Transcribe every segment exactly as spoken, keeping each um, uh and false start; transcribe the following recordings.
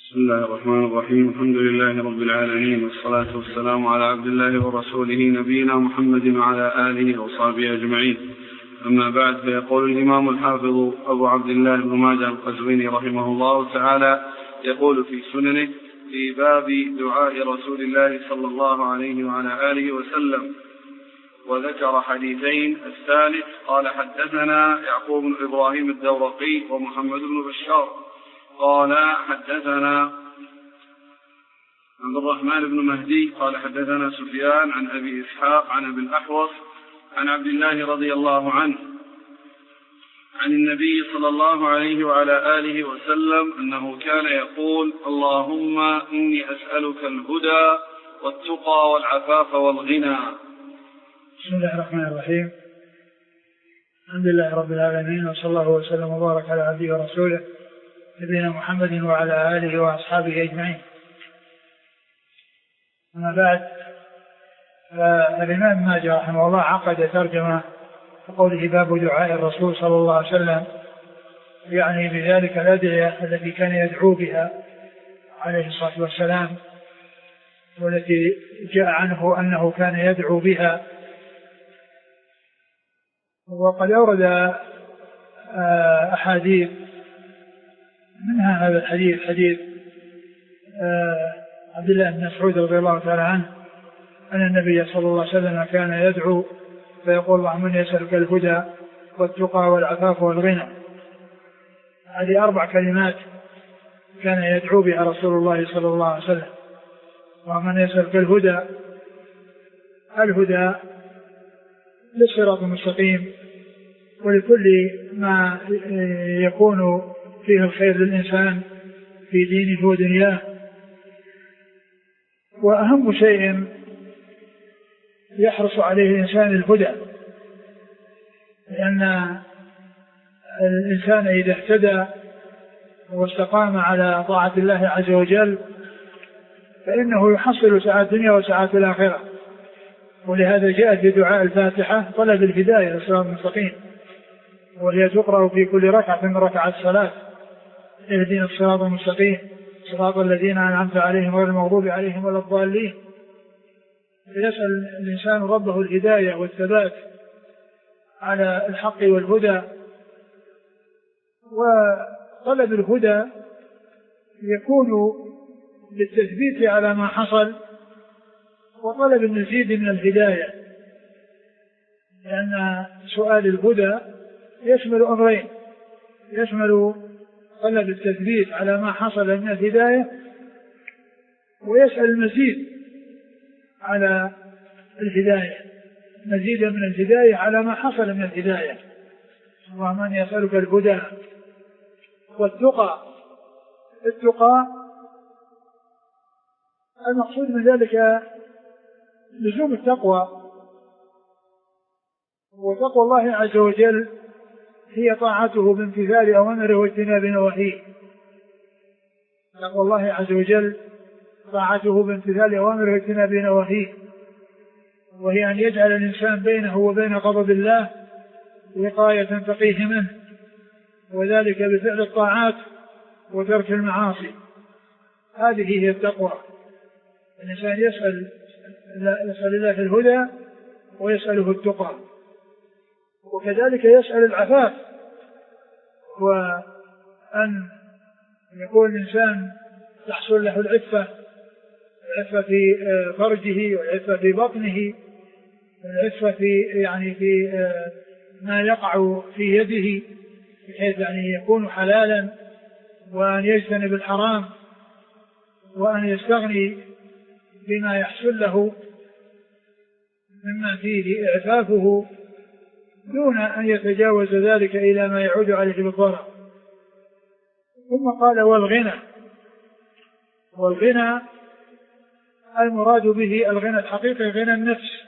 بسم الله الرحمن الرحيم. الحمد لله رب العالمين، والصلاة والسلام على عبد الله ورسوله نبينا محمد وعلى آله وصحبه أجمعين. أما بعد، فيقول الإمام الحافظ أبو عبد الله بن ماجه القزويني رحمه الله تعالى يقول في سننه في باب دعاء رسول الله صلى الله عليه وعلى آله وسلم، وذكر حديثين. الثالث قال: حدثنا يعقوب بن إبراهيم الدورقي ومحمد بن بشار قال حدثنا عبد الرحمن بن مهدي قال حدثنا سفيان عن أبي إسحاق عن أبي الأحوص عن عبد الله رضي الله عنه عن النبي صلى الله عليه وعلى آله وسلم أنه كان يقول: اللهم إني أسألك الهدى والتقى والعفاف والغنى. بسم الله الرحمن الرحيم. الحمد لله رب العالمين، وصلى الله وسلم وبارك على عبده ورسوله نبينا محمد وعلى آله وأصحابه أجمعين. أما بعد، الإمام ماجه رحمه الله عقد ترجمة بقوله باب دعاء الرسول صلى الله عليه وسلم، يعني بذلك الأدعية التي كان يدعو بها عليه الصلاة والسلام، والتي جاء عنه أنه كان يدعو بها. وقد أورد أحاديث، منها هذا الحديث حديث عبد الله بن مسعود رضي الله تعالى عنه أن النبي صلى الله عليه وسلم كان يدعو فيقول: اللهم إني أسألك الهدى والتقى والعفاف والغنى. هذه أربع كلمات كان يدعو بها رسول الله صلى الله عليه وسلم. اللهم إني أسألك الهدى، الهدى للصراط المستقيم ولكل ما يكون فيه الخير للإنسان في دينه ودنياه. وأهم شيء يحرص عليه الإنسان الهدى، لأن الإنسان إذا اهتدى واستقام على طاعة الله عز وجل فإنه يحصل سعادة الدنيا وسعادة الآخرة. ولهذا جاء في دعاء الفاتحة طلب الهداية للصراط المستقيم، وهي تقرأ في كل ركعة من ركعات الصلاة: اهدنا الصراط المستقيم صراط الذين أنعمت عليهم غير المغضوب عليهم ولا الضالين. يسأل الإنسان ربه الهداية والثبات على الحق والهدى. وطلب الهدى يكون للتثبيت على ما حصل، وطلب المزيد من الهداية، لأن سؤال الهدى يشمل أمرين: يشمل طلب التثبيت على ما حصل من الهداية، ويسأل المزيد على الهداية، مزيدا من الهداية على ما حصل من الهداية. اللهم إني أسألك الهدى والتقى. التقى المقصود من ذلك لزوم التقوى، وتقوى الله عز وجل هي طاعته بامتثال أوامره واجتناب نواهيه. تقوى الله عز وجل طاعته بامتثال أوامره واجتناب نواهيه، وهي أن يجعل الإنسان بينه وبين غضب الله وقاية تقيه منه، وذلك بفعل الطاعات وترك المعاصي. هذه هي التقوى. الإنسان يسأل يسأل الله في الهدى ويسأله التقى، وكذلك يسأل العفاف، وأن يكون الإنسان تحصل له العفة، العفة في فرجه والعفة في بطنه، العفة في يعني في ما يقع في يده، بحيث يعني يكون حلالا، وأن يجتنب الحرام، وأن يستغني بما يحصل له مما فيه إعفافه دون أن يتجاوز ذلك إلى ما يعود عليه بالضرر. ثم قال: والغنى. والغنى المراد به الغنى الحقيقي غنى النفس.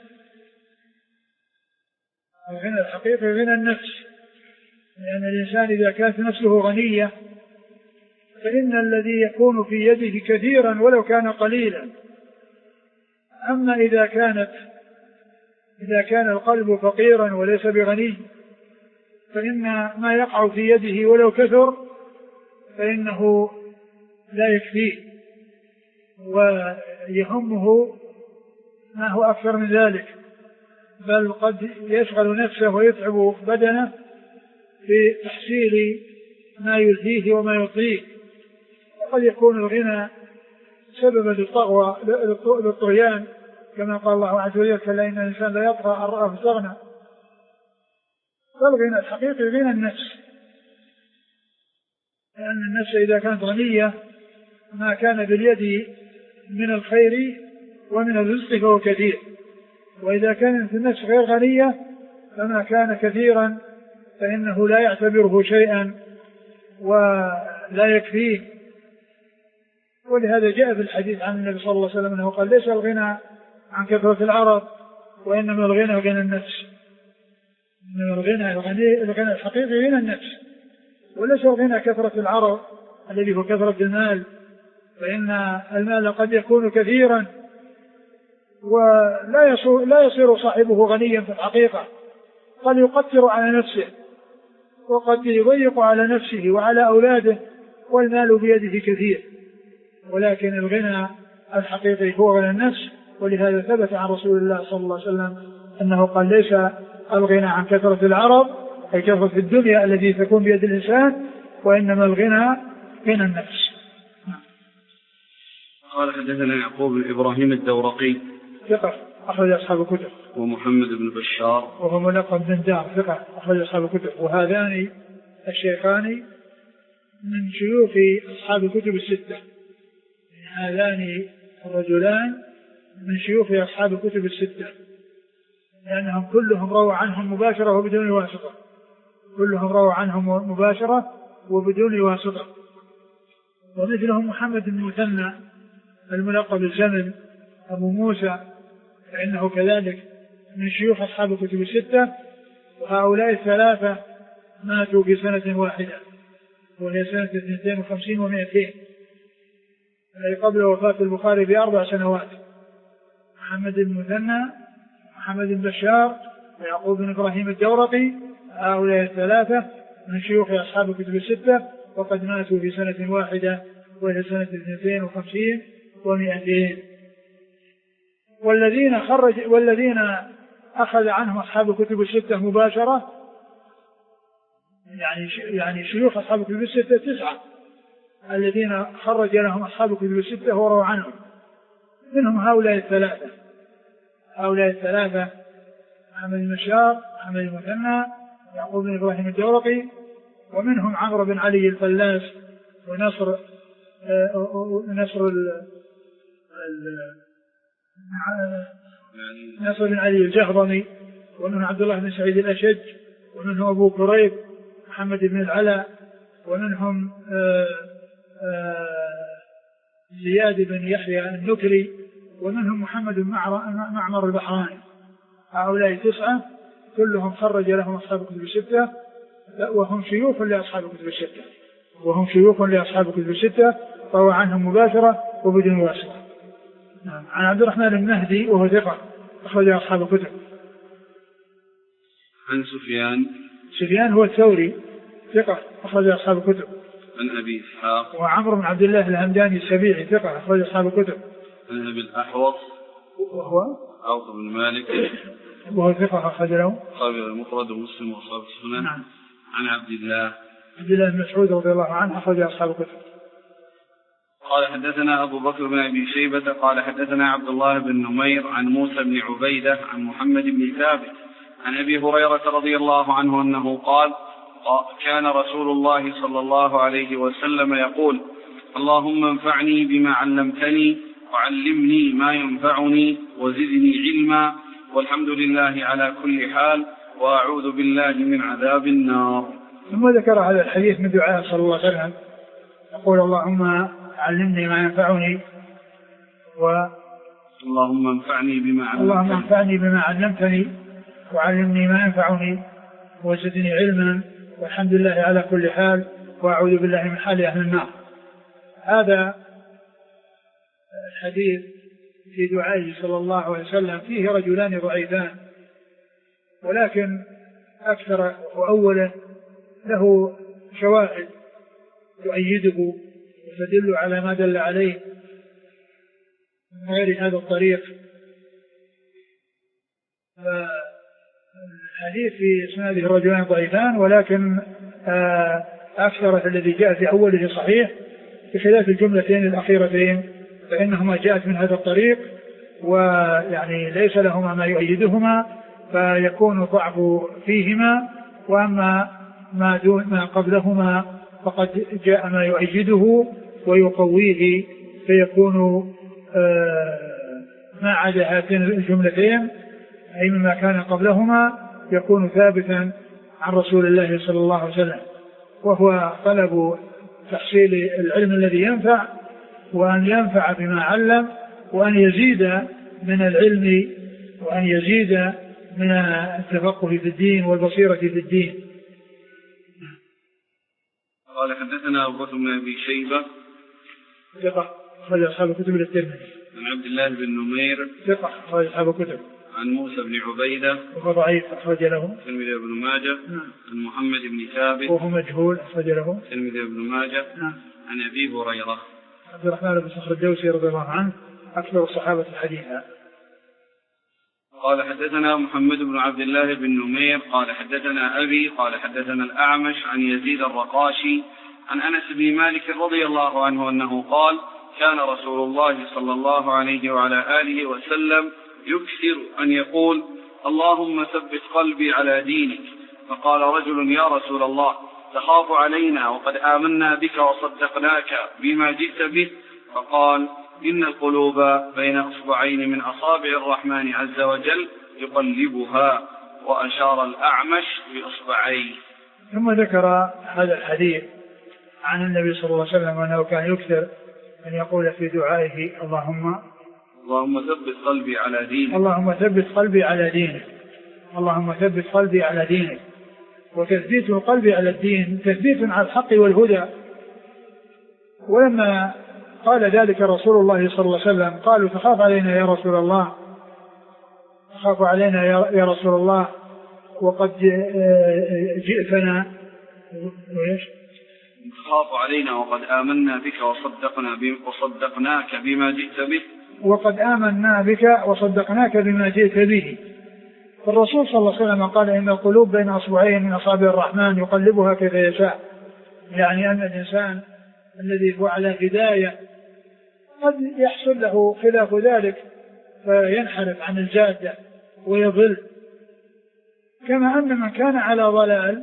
الغنى الحقيقي غنى النفس، لأن الإنسان إذا كانت نفسه غنية فإن الذي يكون في يده كثيرا ولو كان قليلا. أما إذا كانت إذا كان القلب فقيرا وليس بغني فإن ما يقع في يده ولو كثر فإنه لا يكفيه ويهمه ما هو أكثر من ذلك، بل قد يشغل نفسه ويتعب بدنه في تحصيل ما يلهيه وما يطغيه. وقد يكون الغنى سببا للطغوى للطغيان، كما قال الله عز وجل: كلا إن الإنسان لا يطغى أن رآه استغنى. فالغنى الحقيقي غنى النفس، لأن النفس إذا كانت غنية ما كان باليد من الخير ومن الرزق فهو كثير، وإذا كانت النفس غير غنية فما كان كثيرا فإنه لا يعتبره شيئا ولا يكفيه. ولهذا جاء في الحديث عن النبي صلى الله عليه وسلم أنه قال: ليس الغنى عن كثرة العرض وإنما الغنى غنى النفس. إنما الغنى الغنى الحقيقي غنى النفس، وليس الغنى كثرة العرض الذي هو كثرة المال، فإن المال قد يكون كثيرا ولا يصير, لا يصير صاحبه غنيا في الحقيقة، قد يقتر على نفسه وقد يضيق على نفسه وعلى أولاده والمال بيده كثير. ولكن الغنى الحقيقي هو غنى النفس، ولهذا ثبت عن رسول الله صلى الله عليه وسلم أنه قال: ليس الغنى عن كثرة العرض أي كثرة الدنيا التي تكون بيد الإنسان، وإنما الغنى غنى النفس. قال: حدثنا يعقوب بن إبراهيم الدورقي ثقة أخرج أصحاب الكتب، ومحمد بن بشار وهو ملقب بن دار ثقة أخرج أصحاب الكتب. وهذان الشيخان من شيوخ أصحاب الكتب الستة، هذان الرجلان من شيوخ أصحاب الكتب الستة، لأنهم كلهم رووا عنهم مباشرة وبدون واسطة، كلهم رووا عنهم مباشرة وبدون واسطة. ومثلهم محمد بن مثنى الملقب بالزمن أبو موسى، فإنه كذلك من شيوخ أصحاب الكتب الستة. وهؤلاء الثلاثة ماتوا في سنة واحدة، وهي سنة اثنتين وخمسين ومائتين، أي قبل وفاة البخاري بأربع سنوات. محمد بن مثنى، محمد بن بشار، ويعقوب بن إبراهيم الدورقي، هؤلاء الثلاثة من شيوخ أصحاب الكتب الستة، وقد ماتوا في سنة واحدة وهي سنة اثنتين وخمسين ومائتين. والذين خرج والذين أخذ عنهم أصحاب الكتب الستة مباشرة، يعني يعني شيوخ أصحاب الكتب الستة تسعة الذين خرج لهم أصحاب الكتب الستة ورووا عنهم، منهم هؤلاء الثلاثة هؤلاء الثلاثة محمد بن بشار، محمد بن مثنى، يعقوب بن إبراهيم الدورقي، ومنهم عمرو بن علي الفلاس، ونصر نصر ال نصر بن علي الجهضمي، ومنهم عبد الله بن سعيد الأشج، ومنهم أبو كريب محمد بن العلاء، ومنهم آآ آآ زياد بن يحيى النكري، ومنهم محمد بن معمر البحراني. هؤلاء تسعة كلهم خرج لهم أصحاب الكتب الستة، وهم شيوخ لأصحاب الكتب الستة وهم شيوخ لأصحاب الكتب الستة روى عنهم مباشرة وبدون واسطة. عن عبد الرحمن بن مهدي وهو ثقة أخرج أصحاب الكتب. عن سفيان سفيان هو الثوري ثقة أخرج أصحاب الكتب. عن أبي إسحاق وعمرو بن عبد الله الهمداني السبيعي ثقة أخرج أصحاب الكتب. عن أبي الأحوص وهو عوف بن مالك وهو ثقة أخرج له أصحاب المفرد ومسلم وأصحاب السنن. نعم. عن عبد الله عبد الله بن مسعود رضي الله عنه أخرج أصحاب الكتب. قال: حدثنا أبو بكر بن أبي شيبة قال: حدثنا عبد الله بن نمير عن موسى بن عبيدة عن محمد بن ثابت عن أبي هريرة رضي الله عنه أنه قال: كان رسول الله صلى الله عليه وسلم يقول: اللهم انفعني بما علمتني وعلمني ما ينفعني وزدني علما، والحمد لله على كل حال، وأعوذ بالله من عذاب النار. ثم ذكر هذا الحديث من دعاء صلى الله عليه وسلم، يقول: اللهم علمني ما ينفعني و اللهم انفعني بما علمتني اللهم انفعني بما علمتني وعلمني ما ينفعني وزدني علما، والحمد لله على كل حال، وأعوذ بالله من حال أهل النار. هذا الحديث في دعائه صلى الله عليه وسلم فيه رجلان ضعيفان، ولكن أكثر وأوله له شواهد تؤيده وتدل على ما دل عليه من غير هذا الطريق. فالحديث في إسناده الرجلان ضعيفان، ولكن أكثر الذي جاء في أوله صحيح، بخلاف الجملتين الأخيرتين فإنهما جاءت من هذا الطريق، ويعني ليس لهما ما يؤيدهما، فيكون الضعف فيهما، وأما ما دون ما قبلهما فقد جاء ما يؤيده ويقويه، فيكون ما عدا هاتين الجملتين أي مما كان قبلهما يكون ثابتا عن رسول الله صلى الله عليه وسلم، وهو طلب تحصيل العلم الذي ينفع، وأن ينفع بما علم، وأن يزيد من العلم، وأن يزيد من التفقه في الدين والبصيرة في الدين. قال حدثنا أبو بكر بن أبي شيبة ثقة أخرج أصحاب الكتب للترمذي. عن عبد الله بن نمير ثقة أخرج أصحاب الكتب. عن موسى بن عبيدة وهو ضعيف أخرج له الترمذي بن ماجه. نعم. عن محمد بن ثابت وهو مجهول أخرج له الترمذي بن ماجه. نعم. عن أبي هريرة عبد الرحمن بن صخر الدوسي رضي الله عنه أكثر الصحابة حديثا. قال حدثنا محمد بن عبد الله بن نمير قال حدثنا أبي قال حدثنا الأعمش عن يزيد الرقاشي عن أنس بن مالك رضي الله عنه أنه قال كان رسول الله صلى الله عليه وعلى آله وسلم يكثر أن يقول اللهم ثبت قلبي على دينك. فقال رجل يا رسول الله تخاف علينا وقد آمنا بك وصدقناك بما جئت به؟ فقال إن القلوب بين أصبعين من أصابع الرحمن عز وجل يقلبها، وأشار الأعمش بأصبعيه. ثم ذكر هذا الحديث عن النبي صلى الله عليه وسلم أنه كان يكثر أن يقول في دعائه اللهم اللهم ثبت قلبي على دينك اللهم ثبت قلبي على دينك اللهم ثبت قلبي على دينك. وتثبيت القلب على الدين تثبيت على الحق والهدى. ولما قال ذلك رسول الله صلى الله عليه وسلم قالوا تخاف علينا يا رسول الله تخاف علينا يا رسول الله وقد جئتنا تخاف علينا وقد آمنا بك وصدقنا وصدقناك بما جئت به وقد آمنا بك وصدقناك بما جئت به. فالرسول صلى الله عليه وسلم قال إن القلوب بين أصبعين من أصابع الرحمن يقلبها كيف يشاء، يعني أن الإنسان الذي هو على هداية قد يحصل له خلاف ذلك فينحرف عن الجادة ويضل، كما أن من كان على ضلال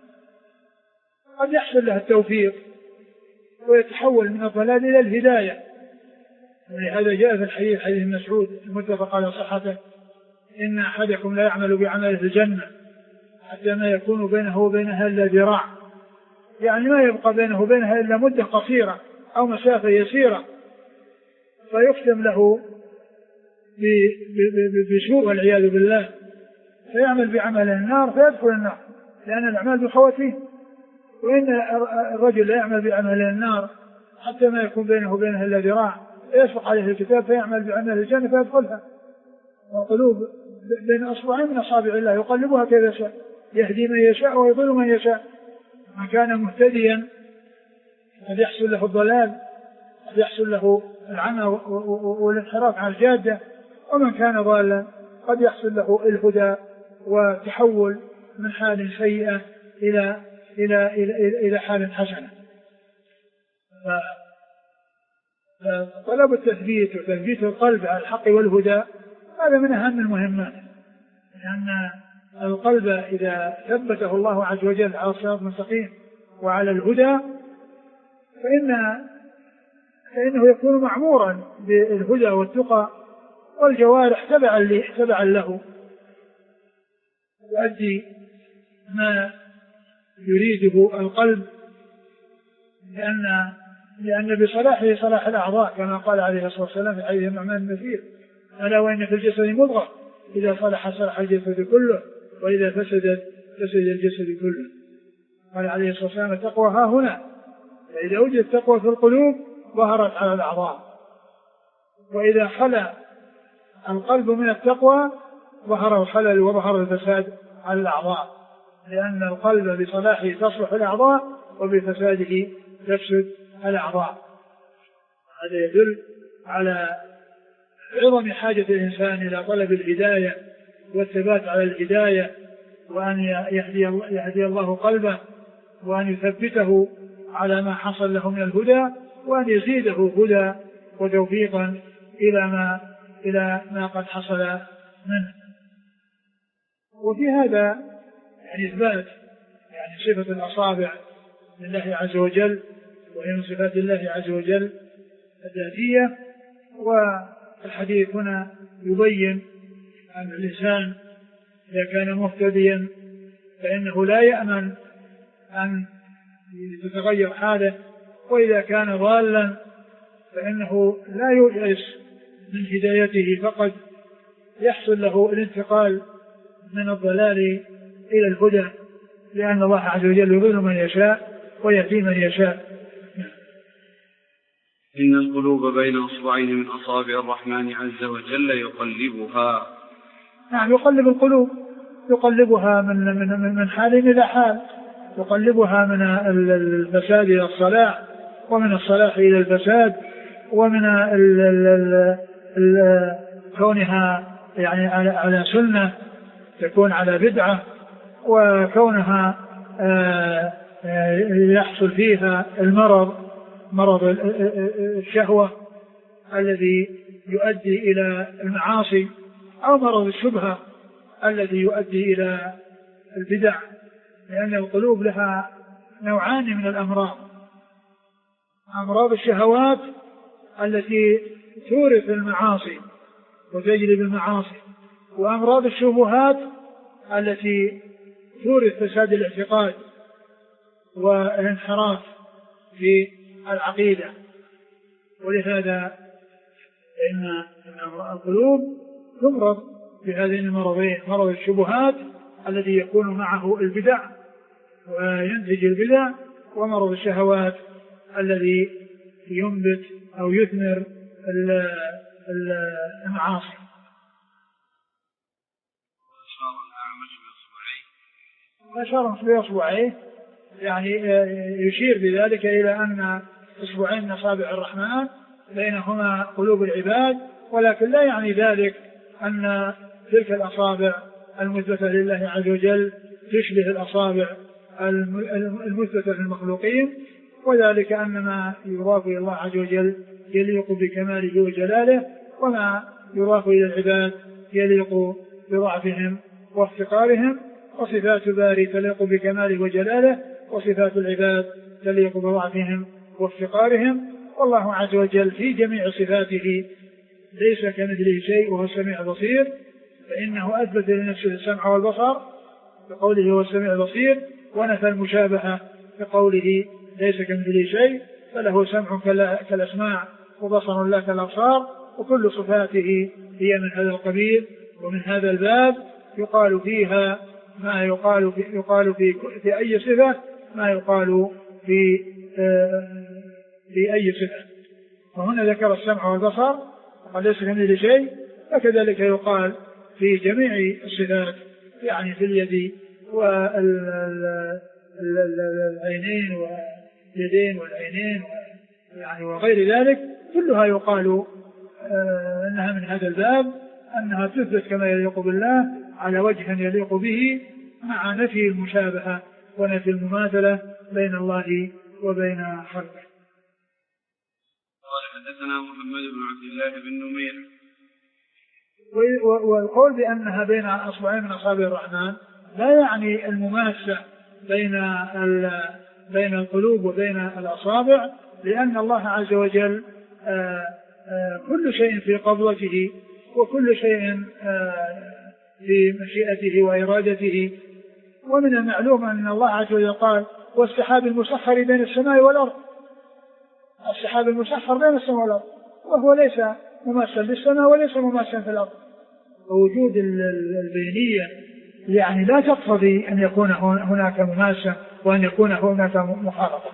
قد يحصل له التوفيق ويتحول من الضلال إلى الهداية. ولهذا جاء في الحديث حديث مسعود المتفق على صحته إن أحدكم لا يعمل بعمله في الجنة حتى ما يكون بينه وبينها إلا ذراع، يعني ما يبقى بينه وبينها إلا مدة قصيرة أو مسافة يسيرة، فيختم له بسوء والعياذ بالله، فيعمل بعمل النار فيدخل النار، لأن الأعمال بالخواتيم. وإن الرجل لا يعمل بعمل النار حتى ما يكون بينه وبينها إلا ذراع يسبق عليه الكتاب فيعمل بعمل الجنة فيدخلها. وقلوب بين أصبعين من أصابع الله يقلبها كيف يشاء، يهدي من يشاء ويضل من يشاء. من كان مهتديا قد يحصل له الضلال، قد يحصل له العمى والانحراف عن الجادة، ومن كان ضالا قد يحصل له الهدى وتحول من حال سيئة إلى إلى إلى إلى حال حسنة. فطلب التثبيت وتثبيت القلب على الحق والهدى هذا من أهم المهمات، لأن القلب إذا ثبته الله عز وجل على الصراط المستقيم وعلى الهدى فإن فإنه يكون معمورا بالهدى والتقى، والجوارح تبعا له يؤدي ما يريده القلب، لأن لأن بصلاحه صلاح الأعضاء كما قال عليه الصلاة والسلام في حديث النعمان بن بشير ألا وإن في الجسد مضغة إذا صلح صلح الجسد كله وإذا فسدت فسد الجسد كله. قال عليه الصلاة والسلام التقوى ها هنا، فإذا وجد التقوى في القلوب ظهرت على الأعضاء، وإذا خلى القلب من التقوى ظهر الخلل وظهر الفساد على الأعضاء، لأن القلب بصلاحه تصلح الأعضاء وبفساده تفسد الأعضاء. هذا يدل على عظم حاجة الإنسان إلى طلب الهداية والثبات على الهداية، وأن يهدي, يهدي الله قلبه، وأن يثبته على ما حصل له من الهدى، وأن يزيده هدى وتوفيقا إلى ما, إلى ما قد حصل منه. وفي هذا يعني إثبات يعني صفة الأصابع لله عز وجل، وهي من صفات الله عز وجل الذاتية. والحديث هنا يبين أن الإنسان إذا كان مهتديا فإنه لا يأمن أن تتغير حاله، وإذا كان ضالا فإنه لا ييأس من هدايته، فقد يحصل له الانتقال من الضلال إلى الهدى، لأن الله عز وجل يضل من يشاء ويهدي من يشاء. إن القلوب بين أصبعين من أصابع الرحمن عز وجل يقلبها. نعم، يقلب القلوب، يقلبها من من من حال إلى حال، يقلبها من الفساد إلى الصلاح، ومن الصلاح إلى الفساد، ومن ال ال ال ال كونها يعني على على سنة تكون على بدعة، وكونها آآ آآ يحصل فيها المرض، مرض الشهوة الذي يؤدي إلى المعاصي، أو مرض الشبهة الذي يؤدي إلى البدع، لأن القلوب لها نوعان من الأمراض: أمراض الشهوات التي تورث المعاصي وتجلب المعاصي، وأمراض الشبهات التي تورث فساد الاعتقاد والانحراف في العقيدة. ولهذا فإن القلوب تمرض بهذين المرضين: مرض الشبهات الذي يكون معه البدع وينتج البدع، ومرض الشهوات الذي ينبت أو يثمر المعاصي. أشار بإصبعيه يعني يشير بذلك إلى أن إصبعين من أصابع الرحمن بينهما قلوب العباد، ولكن لا يعني ذلك أن تلك الأصابع المثبتة لله عز وجل تشبه الأصابع المثبتة للمخلوقين، وذلك أن ما يضاف إلى الله عز وجل يليق بكماله وجلاله، وما يضاف إلى العباد يليق بضعفهم وافتقارهم، وصفات باري تليق بكماله وجلاله، وصفات العباد تليق بضعفهم وافتقارهم. والله عز وجل في جميع صفاته ليس كمثله شيء وهو السميع البصير، فإنه أثبت لنفسه السمع والبصر بقوله هو السميع البصير، ونفى المشابهة بقوله ليس كمثله شيء، فله سمع كالأسماع وبصر لا كالأبصار، وكل صفاته هي من هذا القبيل ومن هذا الباب، يقال فيها ما يقال في, يقال في, في أي صفة ما يقال في, في أي صفة. وهنا ذكر السمع والبصر وقال ليس كمثله شيء، فكذلك يقال في جميع الصفات، يعني في اليد والعينين واليدين والعينين يعني وغير ذلك، كلها يقال أنها من هذا الباب، أنها تثبت كما يليق بالله على وجه يليق به، مع نفي المشابهة ونفي المماثلة بين الله وبين خلقه. قال حدثنا محمد بن عبد الله بن نمير. والقول بأنها بين أصبعين من أصابع الرحمن لا يعني المماسة بين بين القلوب وبين الأصابع، لأن الله عز وجل آآ آآ كل شيء في قبضته، وكل شيء في مشيئته وإرادته. ومن المعلوم أن الله عز وجل قال والسحاب المسخر بين السماء والأرض، السحاب المسخر بين السماء والأرض، وهو ليس مماثلا للسماء وليس مماثلا في الأرض. ووجود البينية يعني لا تقتضي أن يكون هناك مماثلة وأن يكون هناك مخالطة.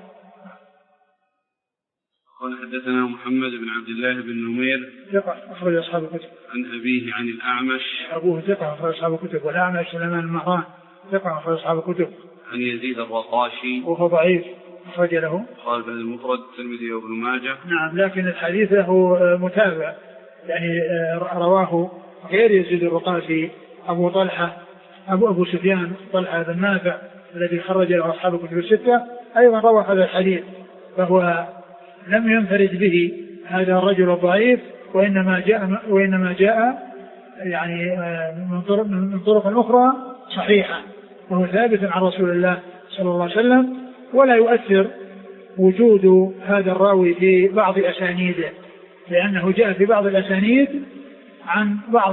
قال حدثنا محمد بن عبد الله بن نمير ثقة أخرج أصحاب الكتب. عن أبيه عن الأعمش. أبوه ثقة أخرج أصحاب الكتب، والأعمش سليمان المهران ثقة أخرج أصحاب الكتب. عن يزيد الرقاشي وهو ضعيف أخرج له قال بن المفرد الترمذي وابن ماجه. نعم، لكن الحديث له متابع، يعني رواه غير يزيد الرقاشي أبو طلحة أبو أبو سفيان طلحة بن نافع الذي خرج له أصحاب الكتب الستة أيضا روى هذا الحديث، فهو لم ينفرد به هذا الرجل الضعيف، وإنما جاء وإنما جاء يعني من طرق من طرق أخرى صحيحة، وهو ثابت عن رسول الله صلى الله عليه وسلم، ولا يؤثر وجود هذا الراوي في بعض أسانيده، لأنه جاء في بعض الأسانيد عن بعض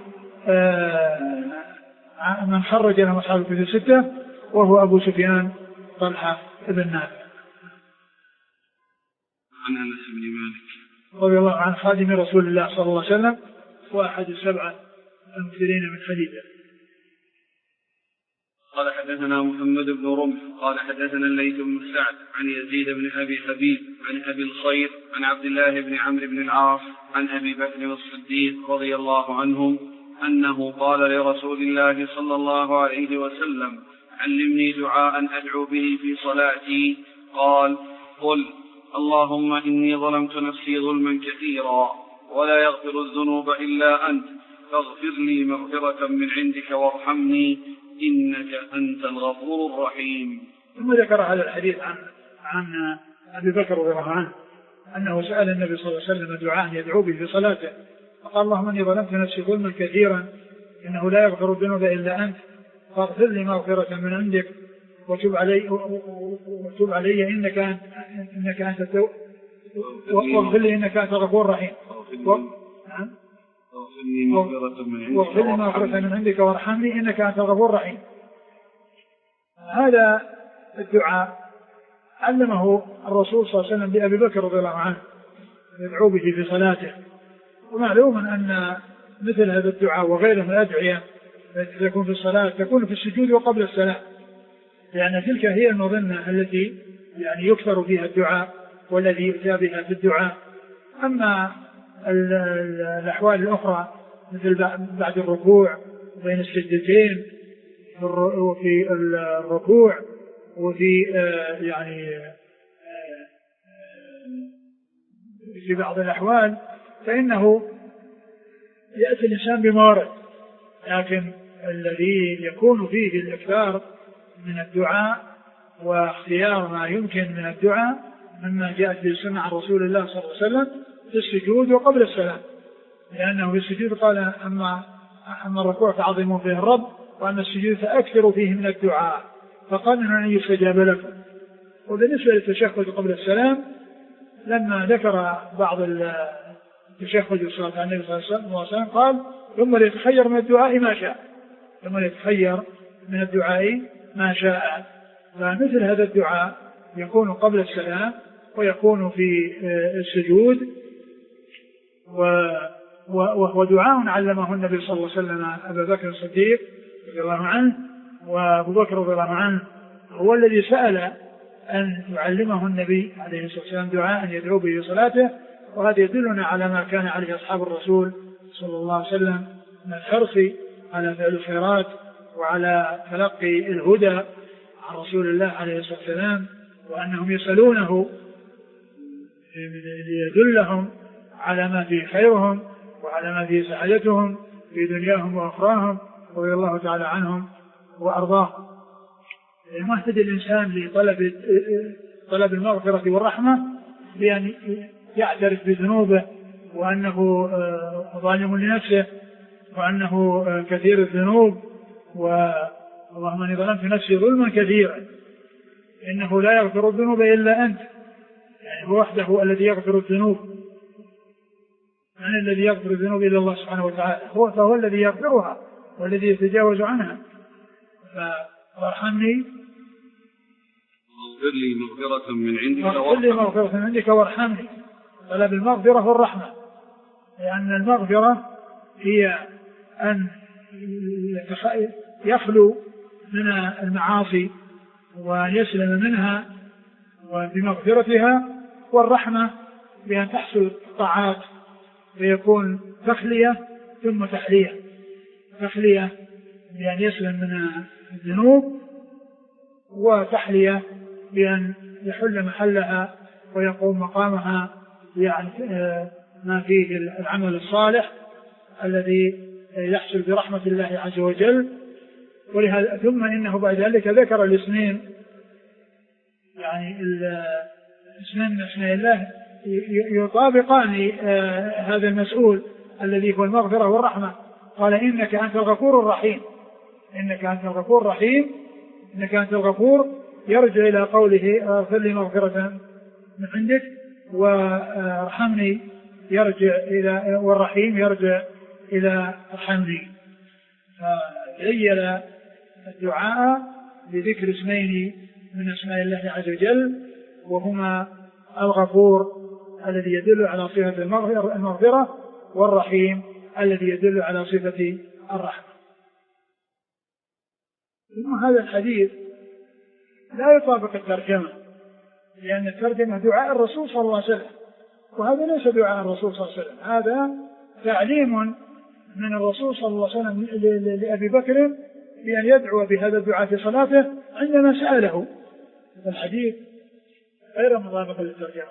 من خرج له أصحاب الكتب الستة وهو أبو سفيان طلحة بن نافع. عن أنس بن مالك رضي الله عن خادم رسول الله صلى الله عليه وسلم وأحد السبعة المكثرين من خليفة. قال حدثنا محمد بن رمح قال حدثنا الليث بن سعد عن يزيد بن أبي حبيب عن أبي الخير عن عبد الله بن عمرو بن العاص عن أبي بكر الصديق رضي الله عنهم أنه قال لرسول الله صلى الله عليه وسلم: علمني دعاء أدعو به في صلاتي. قال: قل: اللهم إني ظلمت نفسي ظلما كثيرا ولا يغفر الذنوب إلا أنت، فاغفر لي مغفرة من عندك وارحمني إنك أنت الغفور الرحيم. ثم ذكر هذا الحديث عن عن أبي بكر رضي الله عنه أنه سأل النبي صلى الله عليه وسلم دعاء يدعو به في صلاته، فقال: اللهم إني ظلمت نفسي ظلما كثيرا إنه لا يغفر الذنوب إلا أنت، فاغفر لي مغفرة من عندك وتب علي وتب علي إنك إنك أنت التواب، واغفر لي إنك أنت الغفور الرحيم. نعم، واغفر لي مغفرة من عندك وارحمني إنك أنت الغفور الرحيم. هذا الدعاء علمه الرسول صلى الله عليه وسلم بأبي بكر رضي الله عنه يدعو به في صلاته، ومعلوم أن مثل هذا الدعاء وغيره من الأدعية التي تكون في الصلاة تكون في السجود وقبل السلام، لأن تلك هي المظنة التي يعني يكثر فيها الدعاء والذي يؤتى بها في الدعاء. أما الأحوال الأخرى مثل بعد الركوع بين السجدتين وفي الركوع وفي يعني في بعض الأحوال فإنه يأتي الإنسان بموارد، لكن الذي يكون فيه الإكثار من الدعاء واختيار ما يمكن من الدعاء مما جاءت به السنة عن رسول الله صلى الله عليه وسلم في السجود وقبل السلام، لأنه في السجود قال: أما أما الركوع فعظموا فيه الرب، وأما السجود فأكثروا فيه من الدعاء، فقال أن يستجاب لكم. وبالنسبة للتشهد قبل السلام لما ذكر بعض التشهد والصلاة على النبي صلى الله عليه وسلم قال: ثم ليتخير من الدعاء ما شاء، ثم ليتخير من الدعاء ما شاء. فمثل هذا الدعاء يكون قبل السلام ويكون في السجود، وهو دعاء علمه النبي صلى الله عليه وسلم أبا بكر الصديق رضي الله عنه، وأبو بكر رضي الله عنه هو الذي سأل أن يعلمه النبي عليه الصلاة والسلام دعاء يدعو به في صلاته. وهذا يدلنا على ما كان عليه أصحاب الرسول صلى الله عليه وسلم من الحرص على فعل الخيرات وعلى تلقي الهدى عن رسول الله عليه الصلاة والسلام، وأنهم يسألونه ليدلهم على ما فيه خيرهم وعلى ما فيه سعادتهم في دنياهم وأخراهم رضي الله تعالى عنهم وأرضاهم. مهتدي الإنسان لطلب طلب المغفرة والرحمة بأن يعترف بذنوبه وأنه ظالم لنفسه وأنه كثير الذنوب، واللهم إني ظلمت نفسي ظلما كثيرا إنه لا يغفر الذنوب إلا أنت، يعني هو وحده الذي يغفر الذنوب، من الذي يغفر الذنوب إلا الله سبحانه وتعالى، هو فهو الذي يغفرها والذي يتجاوز عنها. فارحمني واغفر لي مغفرة من عندك واغفر لي مغفرة من عندك وارحمني. طلب المغفرة والرحمة، لأن المغفرة هي أن يخلو من المعاصي وأن يسلم منها وبمغفرتها، والرحمة بأن تحصل الطاعات فيكون تخلية ثم تحلية. تخلية بأن يسلم من الذنوب، وتحلية بأن يحل محلها ويقوم مقامها يعني ما فيه العمل الصالح الذي يحصل برحمة الله عز وجل. ولهذا ثم إنه بعد ذلك ذكر الاسمين يعني الاسمين من اسماء الله يطابقان هذا المسؤول الذي هو المغفرة والرحمة. قال إنك أنت الغفور الرحيم، إنك أنت الغفور الرحيم، إنك أنت الغفور يرجع إلى قوله اغفر لي مغفرة من عندك، وارحمني يرجع إلى، والرحيم يرجع إلى ارحمني. فعيل الدعاء بذكر اسمين من اسماء الله عز وجل، وهما الغفور الذي يدل على صفة المغفرة، والرحيم الذي يدل على صفة الرحمة. ثم هذا الحديث لا يطابق الترجمة، لأن الترجمة دعاء الرسول صلى الله عليه وسلم، وهذا ليس دعاء الرسول صلى الله عليه وسلم، هذا تعليم من الرسول صلى الله عليه وسلم لأبي بكر بأن يدعو بهذا الدعاء في صلاته عندما سأله. الحديث غير مطابق للترجمة،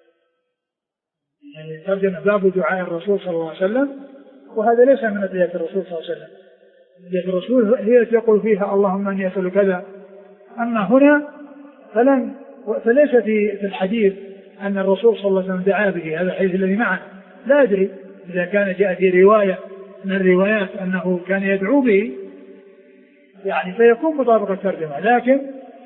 يعني الترجمة باب دعاء الرسول صلى الله عليه وسلم، وهذا ليس من أدعية الرسول صلى الله عليه وسلم. أدعية الرسول هي التي يقول فيها اللهم أني أسأل كذا. أما هنا فلن فليس في الحديث أن الرسول صلى الله عليه وسلم دعا به، هذا الحديث الذي معنا لا أدري إذا كان جاء في رواية من الروايات أنه كان يدعو به يعني فيكون مطابق الترجمة، لكن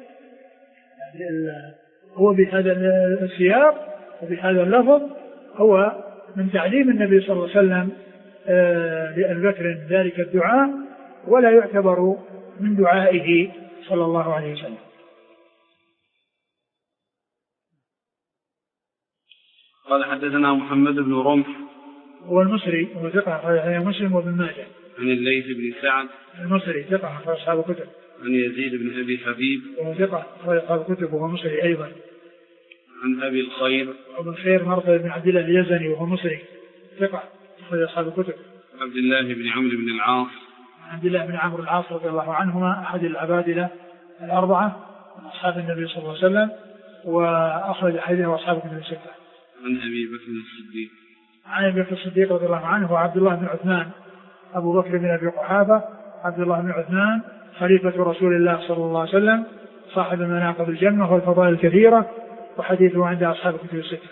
هو بهذا السياق وبهذا اللفظ هو من تعليم النبي صلى الله عليه وسلم لأبي بكر ذلك الدعاء، ولا يعتبر من دعائه صلى الله عليه وسلم. قال حدثنا محمد بن رمح هو المصري وثقة هي مسلم وابن ماجه. عن الليث بن سعد المصري ثقة في أصحاب الكتب. عن يزيد بن أبي حبيب وهو ثقة في أصحاب الكتب وهو مصري أيضا. عن أبي الخير أبو الخير مرثد بن عبد الله اليزني وهو مصري ثقة في أصحاب الكتب. عبد الله بن عمرو بن العاص عبد الله بن عمرو العاص رضي الله عنهما أحد العبادلة الأربعة أصحاب النبي صلى الله عليه وسلم، وأخرج حديثه أصحاب الكتب الستة. عن أبي بكر الصديق عن أبي بكر الصديق رضي الله عنه وعبد الله بن عثمان أبو بكر بن أبي قحافة عبد الله بن عثمان خليفة رسول الله صلى الله عليه وسلم صاحب المناقب الجنة والفضائل الكثيرة، وحديثه عند أصحاب الكتب الستة.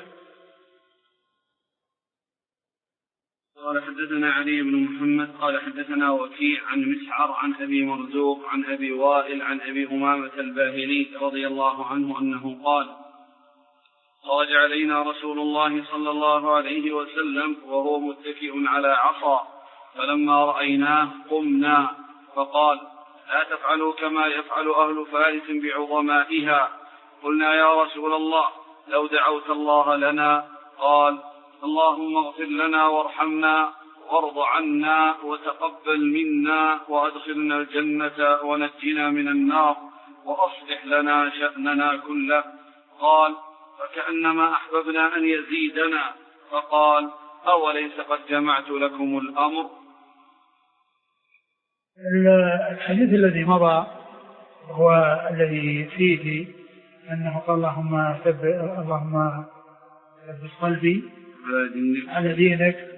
قال حدثنا علي بن محمد قال حدثنا وكيع عن مسعر عن أبي مرزوق عن أبي وائل عن أبي أمامة الباهلي رضي الله عنه أنه قال خرج علينا رسول الله صلى الله عليه وسلم وهو متكئ على عصا، فلما رأيناه قمنا فقال لا تفعلوا كما يفعل أهل فارس بعظمائها. قلنا يا رسول الله لو دعوت الله لنا. قال اللهم اغفر لنا وارحمنا وارض عنا وتقبل منا وأدخلنا الجنة ونجنا من النار وأصلح لنا شأننا كله. قال فكأنما أحببنا أن يزيدنا، فقال أوليس قد جمعت لكم الأمر. الحديث الذي مضى هو الذي فيه أنه قال اللهم ثبت اللهم ثبت قلبي على دينك،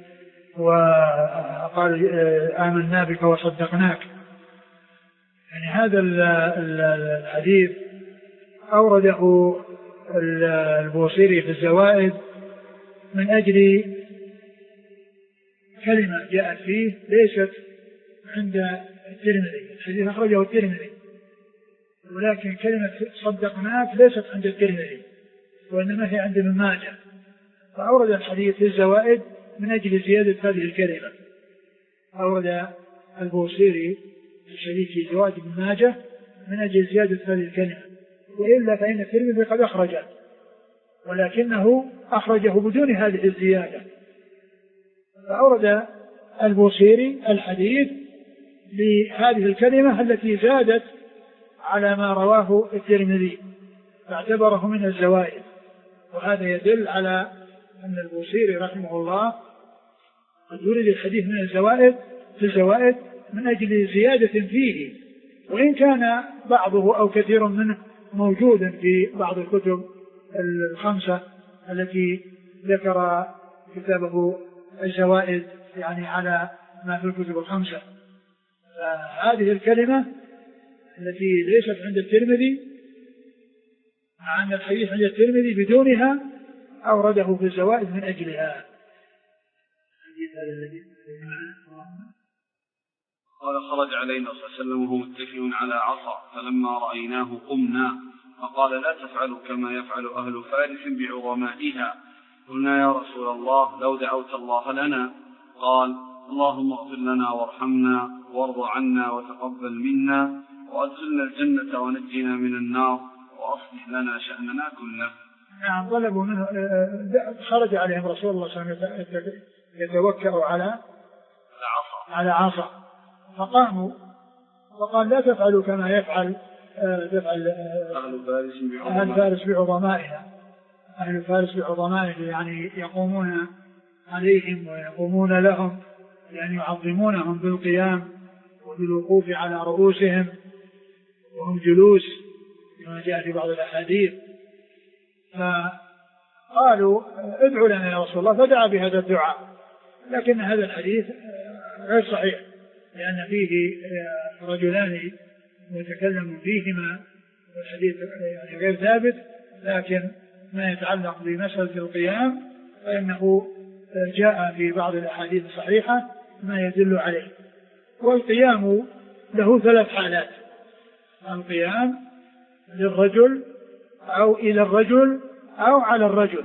وقال آمنا بك وصدقناك. يعني هذا الحديث أورده البوصيري في الزوائد من أجل كلمة جاءت فيه ليست عند الترمذي، الحديث أخرجه الترمذي، ولكن كلمة صدقناك ليست عند الترمذي وإنما هي عند ابن ماجه، فأورد الحديث في الزوائد من أجل زيادة هذه الكلمة. أورد البوصيري الشريف في زوائد ابن ماجه من أجل زيادة هذه الكلمة، وإلا فإن الترمذي قد أخرجه ولكنه أخرجه بدون هذه الزيادة، فأورد البوصيري الحديث بهذه الكلمة التي زادت على ما رواه الترمذي فاعتبره من الزوائد. وهذا يدل على أن البوصيري رحمه الله قد يورد الحديث من الزوائد في الزوائد من أجل زيادة فيه، وإن كان بعضه أو كثير منه موجود في بعض الكتب الخمسة التي ذكر كتابه الزوائد يعني على ما في الكتب الخمسة. فهذه الكلمة التي ليست عند الترمذي مع أن الحديث عند الترمذي بدونها أورده في الزوائد من أجلها. قال خرج علينا صلى الله عليه وسلم وهو متكئ على عصا فلما رأيناه قمنا فقال لا تفعلوا كما يفعل أهل فارس بعظمائها. قلنا يا رسول الله لو دعوت الله لنا. قال اللهم اغفر لنا وارحمنا وارض عنا وتقبل منا وأدخلنا الجنة ونجنا من النار وأصلح لنا شأننا كله. نعم طلبوا منه خرج عليهم رسول الله صلى الله عليه وسلم يتوكأ على عصا على عصا فقاموا وقال لا تفعلوا كما يفعل تفعل أهل فارس بعظمائها. أهل فارس بعظمائها يعني يقومون عليهم ويقومون لهم يعني يعظمونهم بالقيام وبالوقوف على رؤوسهم وهم جلوس كما جاء في بعض الأحاديث. فقالوا ادعوا لنا يا رسول الله فدعا بهذا الدعاء. لكن هذا الحديث غير صحيح لأن فيه رجلان متكلم فيهما والحديث يعني غير ثابت. لكن ما يتعلق بمسألة القيام فإنه جاء في بعض الأحاديث الصحيحة ما يدل عليه. والقيام له ثلاث حالات: القيام للرجل أو إلى الرجل أو على الرجل.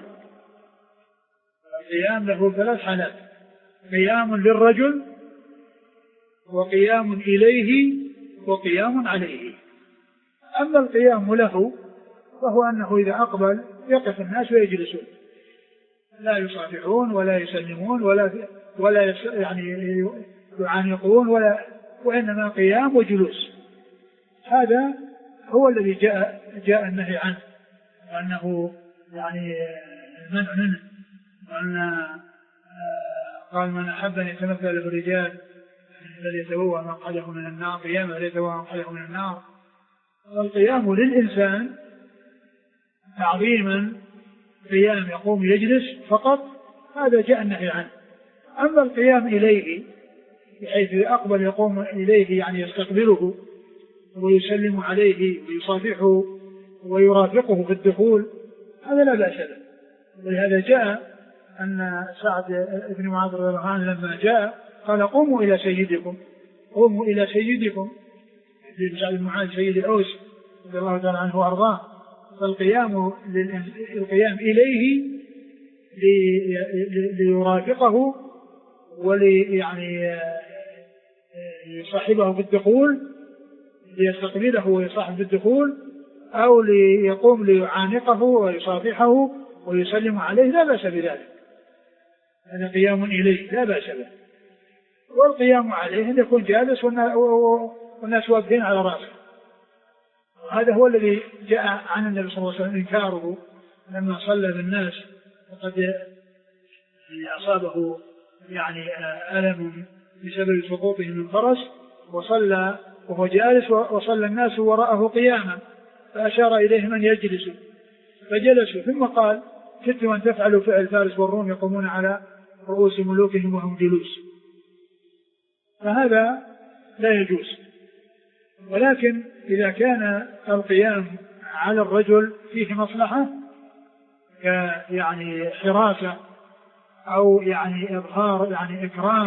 القيام له ثلاث حالات: قيام للرجل وقيام إليه وقيام عليه. أما القيام له فهو أنه إذا أقبل يقف الناس ويجلسون لا يصافحون ولا يسلمون ولا ولا يعني يعانقون ولا وإنما قيام وجلوس. هذا هو الذي جاء جاء النهي عنه وأنه يعني المنع منه. وأن قال من أحب أن يتمثل له الرجال فليتبوأ مقعده من النار قياما فليتبوأ مقعده من النار. والقيام للإنسان تعظيما قيام يقوم يجلس فقط هذا جاء النهي عنه. أما القيام إليه بحيث أقبل يقوم إليه يعني يستقبله ويسلم عليه ويصافحه ويرافقه في الدخول هذا لا بأس به. ولهذا جاء أن سعد بن معاذ رضي الله عنه لما جاء قال قوموا إلى سيدكم قوموا إلى سيدكم. سعد بن معاذ سيد الأوس رضي الله تعالى عنه وأرضاه. فالقيام القيام إليه ليرافقه ولي يعني يصاحبه في الدخول ليستقبله ويصاحب في الدخول أو ليقوم ليعانقه ويصافحه ويسلم عليه لا بأس بذلك. هذا قيام إليه لا بأس به. والقيام عليه أن يكون جالس والناس واقفين على رأسه. هذا هو الذي جاء عن النبي صلى الله عليه وسلم إنكاره لما صلى بالناس وقد أصابه يعني ألم بسبب سقوطه من فرس وصلى وهو جالس وصلى الناس وراءه قياما فأشار إليهم أن يجلسوا فجلسوا ثم قال كدت أن تفعلوا فعل فارس والروم يقومون على رؤوس ملوكهم وهم جلوس. فهذا لا يجوز. ولكن إذا كان القيام على الرجل فيه مصلحة يعني حراسة أو يعني إظهار يعني إكرام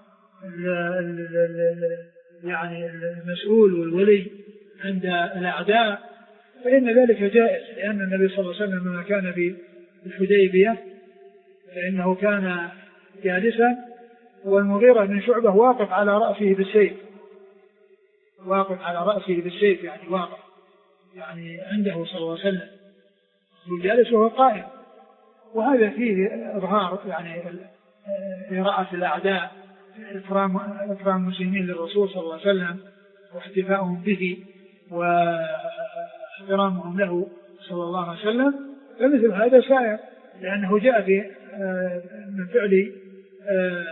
يعني المسؤول والولي عند الأعداء فإن ذلك جائز. لأن النبي صلى الله عليه وسلم لما كان في الحديبية فإنه كان جالسا والمغيرة بن شعبة واقف على رأسه بالسيف واقف على رأسه بالسيف يعني واقف يعني عنده صلى الله عليه وسلم وجالس وهو قائم. وهذا فيه إظهار يعني إراءة الأعداء إكرام إكرام المسلمين للرسول صلى الله عليه وسلم واحتفاؤهم به واحترامهم له صلى الله عليه وسلم. فمثل هذا سائر لأنه جاء في من فعل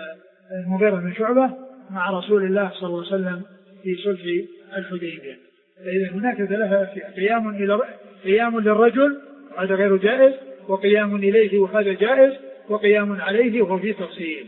المغيرة بن شعبة مع رسول الله صلى الله عليه وسلم في صلح الحديبية. فإذا هناك ثلاثة أشياء: قيام إلى قيام للرجل هذا غير جائز، وقيام إليه وهذا جائز، وقيام عليه وهو في تفصيل.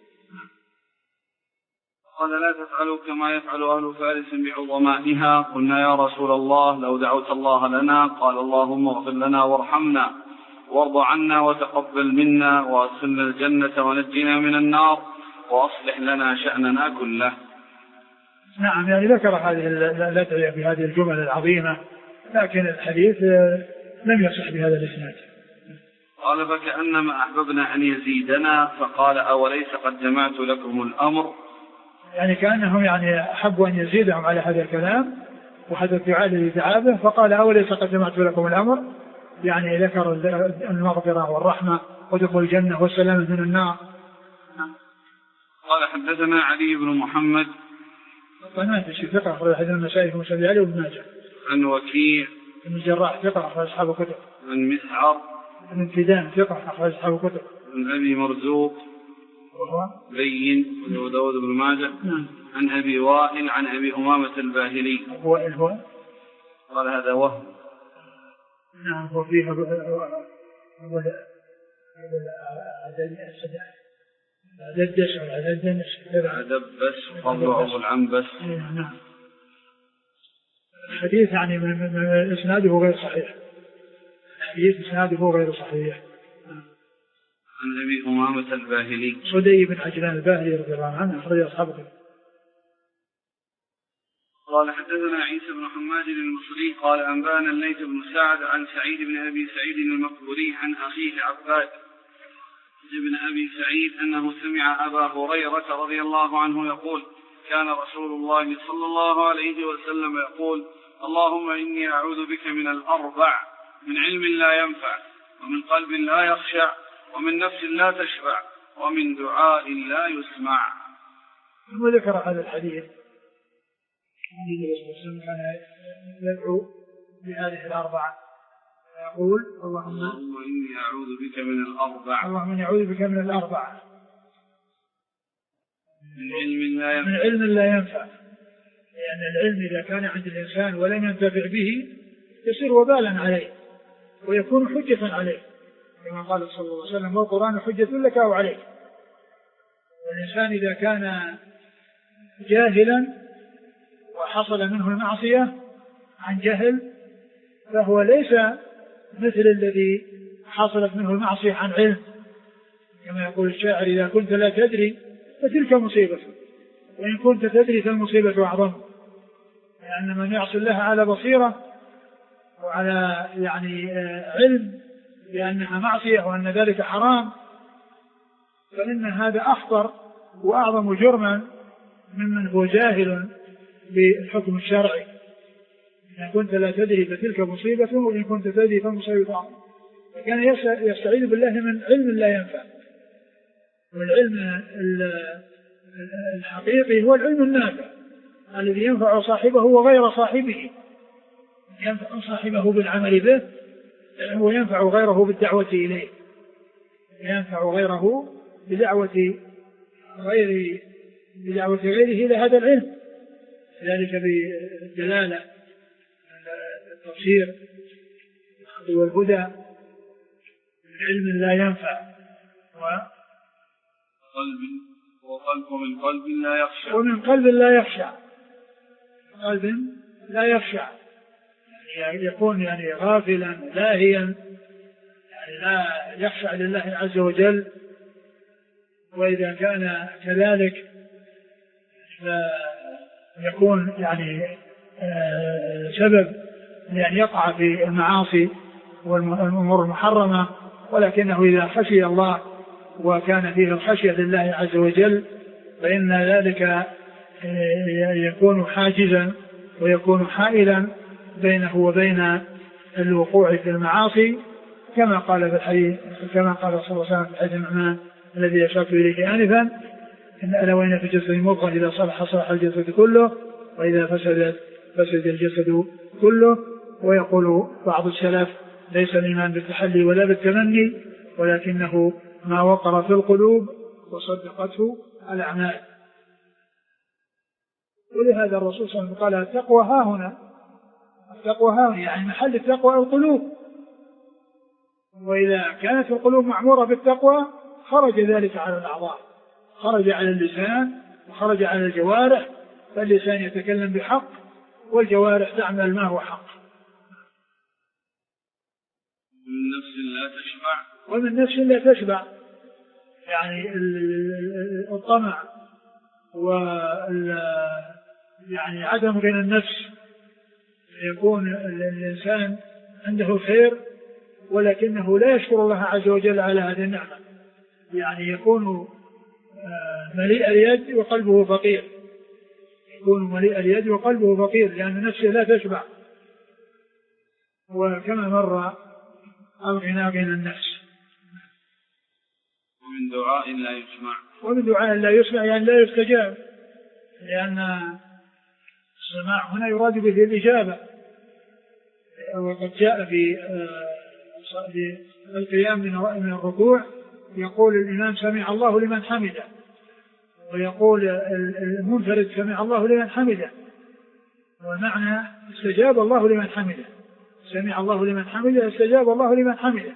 قال: لا تفعلوا كما يفعل أهل فارس بعظمائها. قلنا: يا رسول الله لو دعوت الله لنا. قال: اللهم اغفر لنا وارحمنا وارض عنا وتقبل منا وادخلنا الجنة ونجنا من النار وأصلح لنا شأننا كله. نعم، يعني ذكر هذه الأدعية بهذه الجمل العظيمة، لكن الحديث لم يصح بهذا الإسناد. قال: فكأنما أحببنا أن يزيدنا، فقال: أوليس قد جمعت لكم الأمر؟ يعني كأنهم يعني أحبوا أن يزيدهم على هذا الكلام وهذا الدعاء الذي دعا به، فقال: أوليس قد جمعت لكم الأمر؟ يعني ذكر المغفرة والرحمة ودخول الجنة والسلامة من النار. قال: حدثنا علي بن محمد قناة في ثقة أخرج حديث النسائي في مسند علي وابن ماجه. عن وكيع بن الجراح ثقة أخرج أصحاب الكتب. عن مسعر بن فدان ثقة أخرج أصحاب الكتب. عن أبي مرزوق وهو لين وداود بن ماجه. نعم. عن أبي وائل عن أبي أمامة الباهلي. هو هو قال: هذا وهم. نعم، هو فيها هو هو ددش أو عددش عدبس قبله العنبس. نعم. الحديث يعني من إسناده غير صحيح. الحديث إسناده غير صحيح. عن أبي أمامة الباهلي صدي بن عجلان الباهلي رضي الله عنه أخرج أصحابه. قال: حدثنا عيسى بن حماد المصري قال: أنبانا الليث بن سعد عن سعيد بن أبي سعيد المقبوري عن أخيه عباد بن أبي سعيد أنه سمع أبا هريرة رضي الله عنه يقول: كان رسول الله صلى الله عليه وسلم يقول: اللهم إني أعوذ بك من الأربع: من علم لا ينفع، ومن قلب لا يخشع، ومن نفس لا تشبع، ومن دعاء لا يسمع. وذكر هذا الحديث النبي صلى الله عليه وسلم كان يدعو بهذه الأربعة، يقول: اللهم إني أعوذ بك من الأربع اللهم إني أعوذ بك من الأربعة: من علم لا ينفع من علم لا ينفع، لأن يعني العلم إذا كان عند الإنسان ولم ينتفع به يصير وبالا عليه ويكون حجة عليه، كما قال صلى الله عليه وسلم: والقرآن حجة لك أو عليك. والإنسان إذا كان جاهلا وحصل منه المعصية عن جهل فهو ليس مثل الذي حصلت منه المعصية عن علم، كما يقول الشاعر: إذا كنت لا تدري فتلك مصيبة، وإن كنت تدري فالمصيبة أعظم. لأن من يعصي الله على بصيرة وعلى يعني علم بأنها معصية وأن ذلك حرام، فإن هذا أخطر وأعظم جرما ممن هو جاهل بالحكم الشرعي. إن كنت لا تدري فتلك مصيبة، وإن كنت تدري فالمصيبة أعظم. فكان يستعيذ بالله من علم لا ينفع. والعلم الحقيقي هو العلم النافع الذي ينفع صاحبه وغير صاحبه، ينفع صاحبه بالعمل به وينفع غيره بالدعوة إليه، ينفع غيره بدعوة غيره بدعوة غيره إلى هذا العلم. ذلك بدلالة التبصير والهدى من علم لا ينفع قلب وقلب ومن قلب لا يخشع ومن قلب لا يخشع قلب لا يخشع يعني يكون يعني غافلا لاهيا، يعني لا يخشع لله عز وجل. وإذا كان كذلك فيكون يعني سبب لأن يقع في المعاصي والأمور المحرمة، ولكنه إذا خشي الله وكان فيه الخشية لله عز وجل فإن ذلك يكون حاجزا ويكون حائلا بينه وبين الوقوع في المعاصي، كما قال في الحديث كما قال صلى الله عليه وسلم في الحديث النعمان الذي أشرت إليه آنفا: إن ألا وإن في الجسد مضغة إذا صلح صلح الجسد كله وإذا فسدت فسد الجسد كله. ويقول بعض السلف: ليس الإيمان بالتحلي ولا بالتمني، ولكنه ما وقر في القلوب وصدقته الأعمال. ولهذا الرسول صلى الله عليه وسلم قال: التقوى ها هنا التقوى ها يعني محل التقوى القلوب، وإذا كانت القلوب معمورة بالتقوى خرج ذلك على الأعضاء، خرج على اللسان وخرج على الجوارح، فاللسان يتكلم بحق والجوارح تعمل ما هو حق. ومن نفس لا تشبع ومن نفس لا تشبع يعني الطمع وال يعني عدم غنى النفس، يكون الإنسان عنده خير ولكنه لا يشكر الله عز وجل على هذه النعمة، يعني يكون مليء اليد وقلبه فقير، يكون مليء اليد وقلبه فقير لأن نفسه لا تشبع. وكما مر الغنى غنى النفس. ومن دعاء لا يسمع ومن دعاء لا يسمع يعني لا يستجاب، لأن السماع هنا يراد به الإجابة، وقد جاء في القيام من الركوع يقول الإمام سمع الله لمن حمده، ويقول المنفرد سمع الله لمن حمده، والمعنى استجاب الله لمن حمده، سمع الله لمن حمده استجاب الله لمن حمده.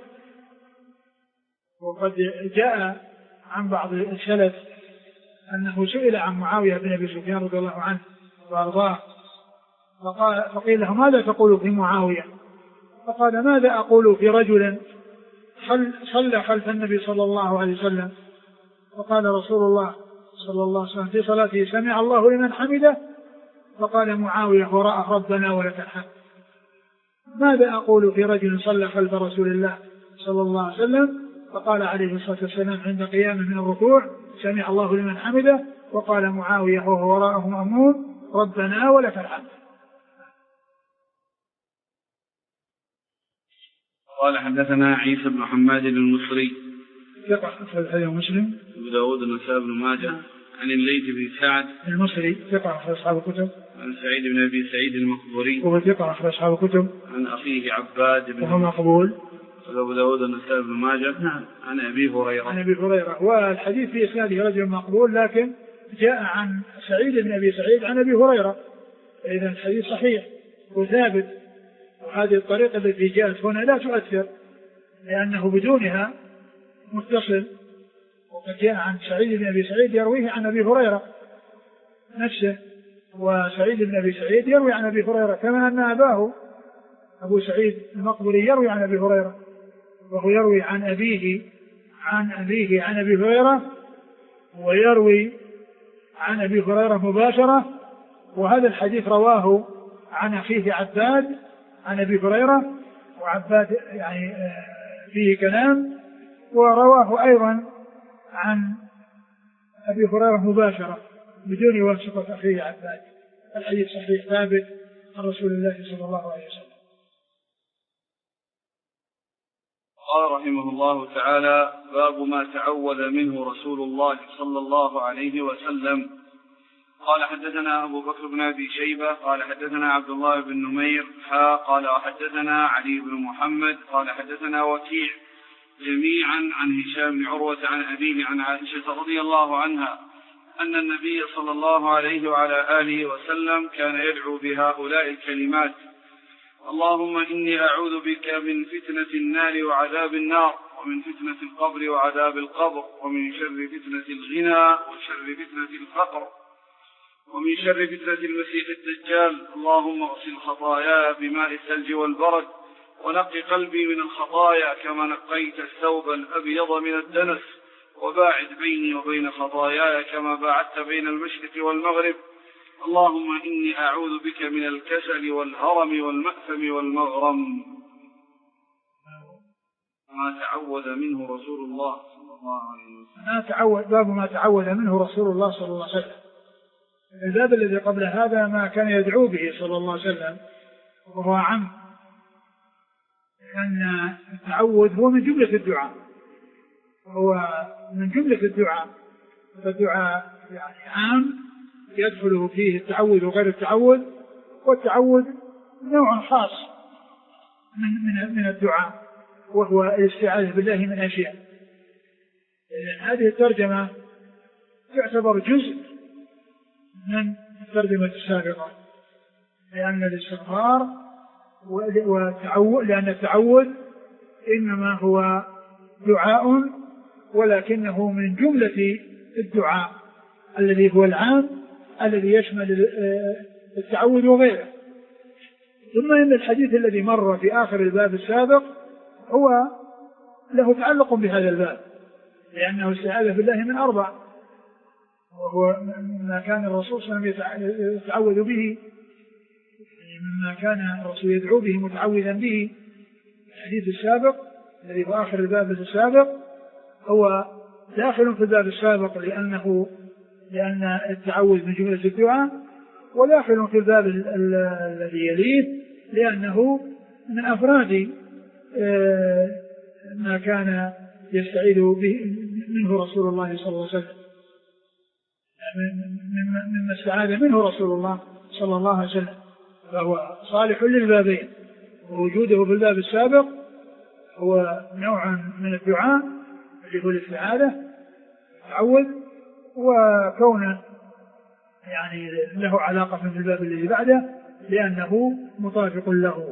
وقد جاء عن بعض السلف أنه سئل عن معاوية بن أبي سفيان رضي الله عنه وأرضاه، فقيل له ماذا تقول في معاوية؟ فقال ماذا أقول في رجل صلى خلف النبي صلى الله عليه وسلم فقال رسول الله صلى الله عليه وسلم في صلاته سمع الله لمن حمده، فقال معاوية وراء ربنا ولك الحمد. ماذا أقول في رجل صلى خلف رسول الله صلى الله عليه وسلم فقال عليه الصلاة والسلام عند قيامه من الركوع سمع الله لمن حمده، وقال معاوية وهو وراءه مأمون ربنا ولك الحمد. قال حدثنا عيسى بن حماد المصري ثقة أخرج حديث مسلم أبو داود والنسائي بن ماجه عن الليث بن سعد المصري ثقة أخرج أصحاب الكتب عن سعيد بن أبي سعيد المقبوري وهو ثقة أخرج أصحاب الكتب عن أخيه عباد بن وهو مقبول أبو داود والنسائي بن ماجه نعم عن أبي هريرة عن أبي هريرة. والحديث في إسناده رجل مقبول لكن جاء عن سعيد بن أبي سعيد عن أبي هريرة، إذا الحديث صحيح وثابت. وهذه الطريقة التي جاءت هنا لا تؤثر لأنه بدونها متصل، وقد جاء عن سعيد بن أبي سعيد يرويه عن أبي هريرة نفسه، وسعيد بن أبي سعيد يروي عن أبي هريرة كما أن أباه أبو سعيد المقبري يروي عن أبي هريرة، وهو يروي عن أبيه عن أبيه عن أبي هريرة ويروي عن أبي هريرة مباشرة. وهذا الحديث رواه عن أخيه عباد عن أبي هريرة، وعباد يعني فيه كلام، ورواه أيضا عن أبي هريرة مباشرة بدون واسطة أخيه عباد. الحديث صحيح ثابت عن رسول الله صلى الله عليه وسلم. قال رحمه الله تعالى: باب ما تعوذ منه رسول الله صلى الله عليه وسلم. قال حدثنا أبو بكر بن أبي شيبة قال حدثنا عبد الله بن نمير حا قال وحدثنا علي بن محمد قال حدثنا وكيع جميعا عن هشام بن عروة عن أبيه عن عائشة رضي الله عنها أن النبي صلى الله عليه وعلى آله وسلم كان يدعو بهؤلاء الكلمات: اللهم إني أعوذ بك من فتنة النار وعذاب النار، ومن فتنة القبر وعذاب القبر، ومن شر فتنة الغنى وشر فتنة الفقر، ومن شر فتنة المسيح الدجال. اللهم اغسل خطاياي بماء الثلج والبرد، ونقي قلبي من الخطايا كما نقيت الثوب الأبيض من الدنس، وباعد بيني وبين خطاياي كما باعدت بين المشرق والمغرب. اللهم إني أعوذ بك من الكسل والهرم والمأثم والمغرم. ما تعوذ منه رسول الله صلى الله عليه وسلم. ما تعوذ باب ما تعوذ منه رسول الله صلى الله عليه وسلم. الباب الذي قبل هذا ما كان يدعو به صلى الله عليه وسلم، وهو عام، لأن التعوذ هو من جملة الدعاء، هو من جملة الدعاء، فالدعاء يعني عام يدخله فيه التعوذ وغير التعوذ، والتعوذ نوع خاص من من من الدعاء، وهو الاستعاذة بالله من أشياء. إذن هذه الترجمة تعتبر جزء من الترجمة السابقة، لأن الاستغفار والتعوذ لأن التعوذ إنما هو دعاء ولكنه من جملة الدعاء الذي هو العام الذي يشمل التعوذ وغيره. ثم إن الحديث الذي مر في آخر الباب السابق هو له تعلق بهذا الباب، لأنه استعاذ بالله من أربع، وهو ما كان الرسول صلى الله عليه وسلم يتعوذ به، مما كان الرسول يدعو به متعوذا به. الحديث السابق الذي في آخر الباب السابق هو داخل في الباب السابق لأنه لأن التعوذ من جملة الدعاء، وداخل في الباب الذي يليه لأنه من أفراد ما كان يستعيذ به منه رسول الله صلى الله عليه وسلم، مما استعاذ منه رسول الله صلى الله عليه وسلم، فهو صالح للبابين. ووجوده في الباب السابق هو نوع من الدعاء اللي هو الاستعاذة التعوذ، وكونه يعني له علاقة في الباب الذي بعده لأنه مطابق له،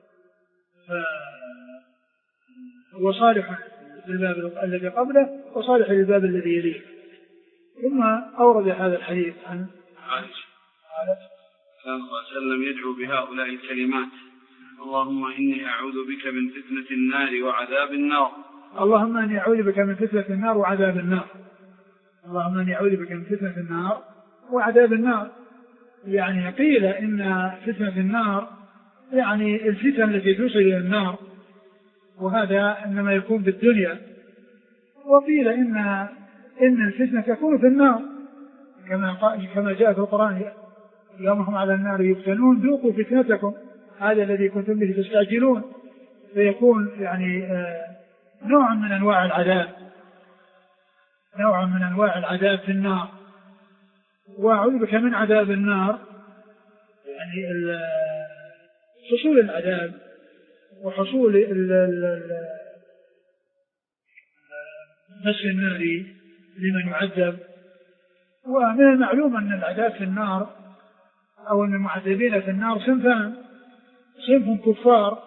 فهو صالح للباب الذي قبله وصالح للباب الذي يليه. ثم أورد هذا الحديث عن عائشة صلى الله عليه وسلم يدعو بهؤلاء الكلمات: اللهم إني أعوذ بك من فتنة النار وعذاب النار. اللهم إني أعوذ بك من فتنة النار وعذاب النار. اللهم إني أعوذ بك من فتنة النار وعذاب النار. يعني قيل إن فتنة النار يعني الفتن التي توصل إلى النار، وهذا إنما يكون في الدنيا. وقيل إن إن الفتنة تكون في النار كما كما جاء في القرآن: يوم هم على النار يفتنون ذوقوا فتنتكم هذا الذي كنتم به تستعجلون. فيكون يعني نوع من أنواع العذاب، نوع من أنواع العذاب في النار. وأعوذ بك من عذاب النار، يعني حصول العذاب وحصول مس النار لمن يعذب. ومن المعلوم أن العذاب في النار أو أن المعذبين في النار صنفان: صنف كفار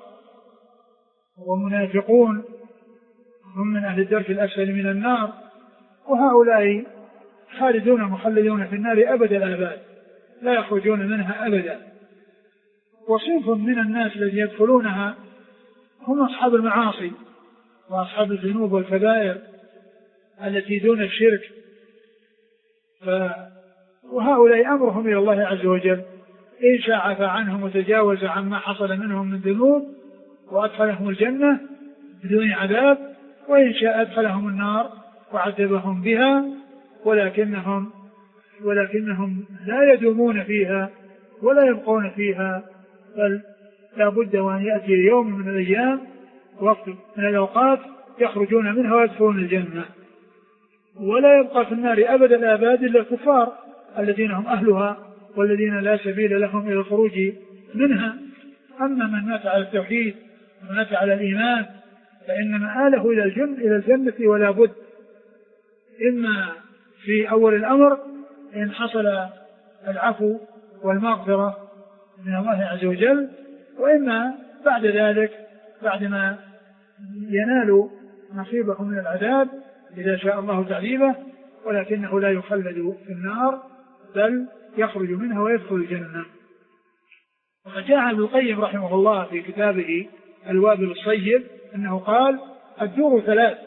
ومنافقون هم من أهل الدرك الأسفل من النار، وهؤلاء خالدون مخلدون في النار أبد الآباد لا يخرجون منها أبدا. وصنف من الناس الذين يدخلونها هم أصحاب المعاصي وأصحاب الذنوب والكبائر التي دون الشرك، ف... وهؤلاء أمرهم إلى الله عز وجل، إن شاء عفى عنهم وتجاوز عما حصل منهم من ذنوب وأدخلهم الجنة بدون عذاب، وإن شاء أدخلهم النار وعذبهم بها، ولكنهم ولكنهم لا يدومون فيها ولا يبقون فيها، بل لا بد وأن يأتي يوم من الأيام وقت من الأوقات يخرجون منها ويدخلون الجنة. ولا يبقى في النار أبدا الآباد إلا الكفار الذين هم أهلها والذين لا سبيل لهم إلى الخروج منها. أما من مات على التوحيد ومات على الإيمان فإن مآله إلى الجنة إلى الجنة ولا بد، إما في أول الأمر إن حصل العفو والمغفرة من الله عز وجل، وإما بعد ذلك بعدما ينال نصيبهم من العذاب إذا شاء الله تعذيبه، ولكنه لا يخلد في النار بل يخرج منها ويدخل الجنة. وقد جاء ابن القيم رحمه الله في كتابه الوابل الصيب أنه قال: الدور ثلاث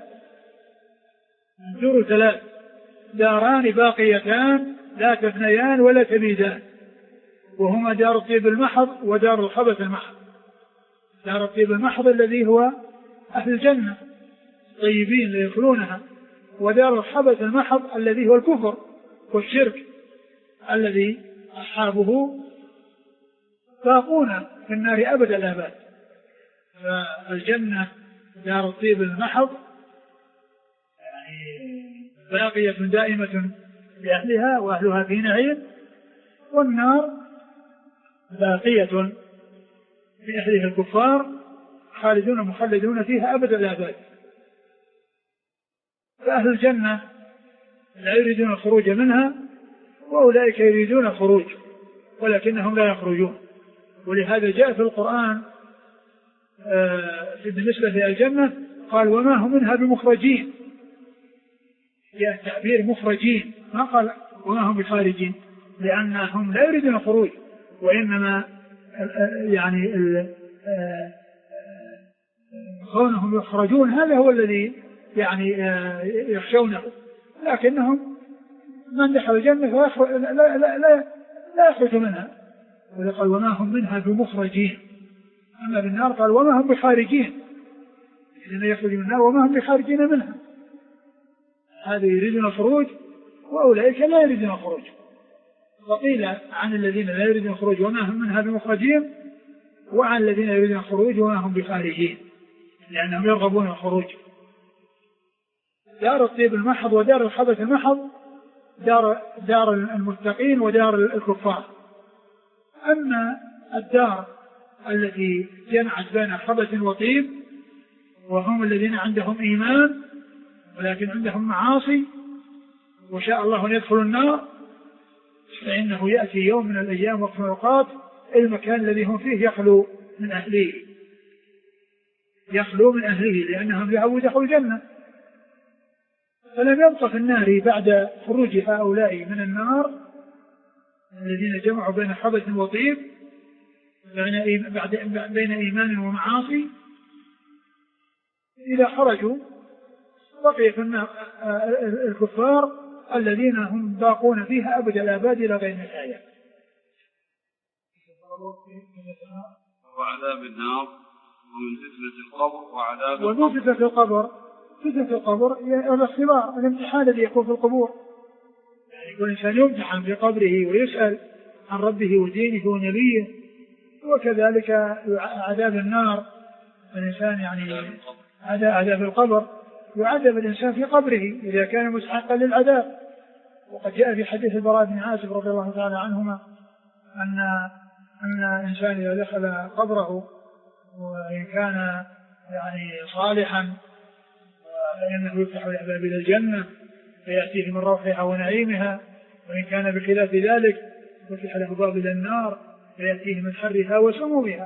الدور ثلاث داران باقيتان لا تفنيان ولا تبيدان، وهما دار الطيب المحض ودار الخبث المحض. دار الطيب المحض الذي هو أهل الجنة طيبين ليدخلونها، ودار الخبث المحض الذي هو الكفر والشرك الذي أصحابه باقون في النار أبد الآباد. فالجنة دار الطيب المحض يعني باقية دائمة لأهلها وأهلها في نعيم، والنار باقية لأهلها الكفار خالدون مخلدون فيها أبد الآباد. فأهل الجنة لا يريدون الخروج منها، وأولئك يريدون الخروج ولكنهم لا يخرجون. ولهذا جاء في القرآن بالنسبة للجنة قال وما هم منها بمخرجين، يا تعبير مخرجين، ما قال وما هم بخارجين، لأنهم لا يريدون الخروج، وإنما يعني كونهم يخرجون هذا هو الذي يعني يخشونه، لكنهم من دخل الجنة لا لا لا لا, لا يخرج منها، قال وما هم منها بمخرجين. أما بالنار قال وما هم بخارجين، إذن يخرج من النار وما هم بخارجين منها، هذا يريدون الخروج وأولئك لا يريدون الخروج. وقيل عن الذين لا يريدون الخروج وما هم منها بمخرجين، وعن الذين يريدون الخروج وما هم بخارجين، لأنهم يرغبون الخروج. دار الطيب المحض ودار الخبث المحض دار, دار المتقين ودار الكفار. أما الدار التي جمعت بين خبث وطيب وهم الذين عندهم إيمان ولكن عندهم معاصي وشاء الله أن يدخلوا النار، فإنه يأتي يوم من الأيام وقت من الأوقات المكان الذي هم فيه يخلو من أهله، يخلو من أهله لأنهم يعودوا دخلوا الجنة، فلم يبق في النار بعد خروج هؤلاء من النار الذين جمعوا بين خبث وطيب بين إيمان ومعاصي، إذا خرجوا بقي في النار الكفار الذين هم باقون فيها أبد الآباد إلى غير نهاية. وعذاب النار ومن فتنة القبر وعذاب ومن فتنة القبر، فتنة القبر هي الاختبار الامتحان الذي يكون في القبور، يعني يكون الإنسان يمتحن في قبره ويسأل عن ربه ودينه ونبيه، وكذلك عذاب النار الإنسان يعني عذاب القبر يعذب الإنسان في قبره إذا كان مستحقا للعذاب. وقد جاء في حديث البراء بن عازب رضي الله تعالى عنهما أن أن الإنسان إذا دخل قبره وإن كان يعني صالحا فإنه يفتح له باب إلى الجنة فيأتيه من روحها ونعيمها، وإن كان بخلاف ذلك فتح له باب إلى النار فيأتيه من حرها وسمومها.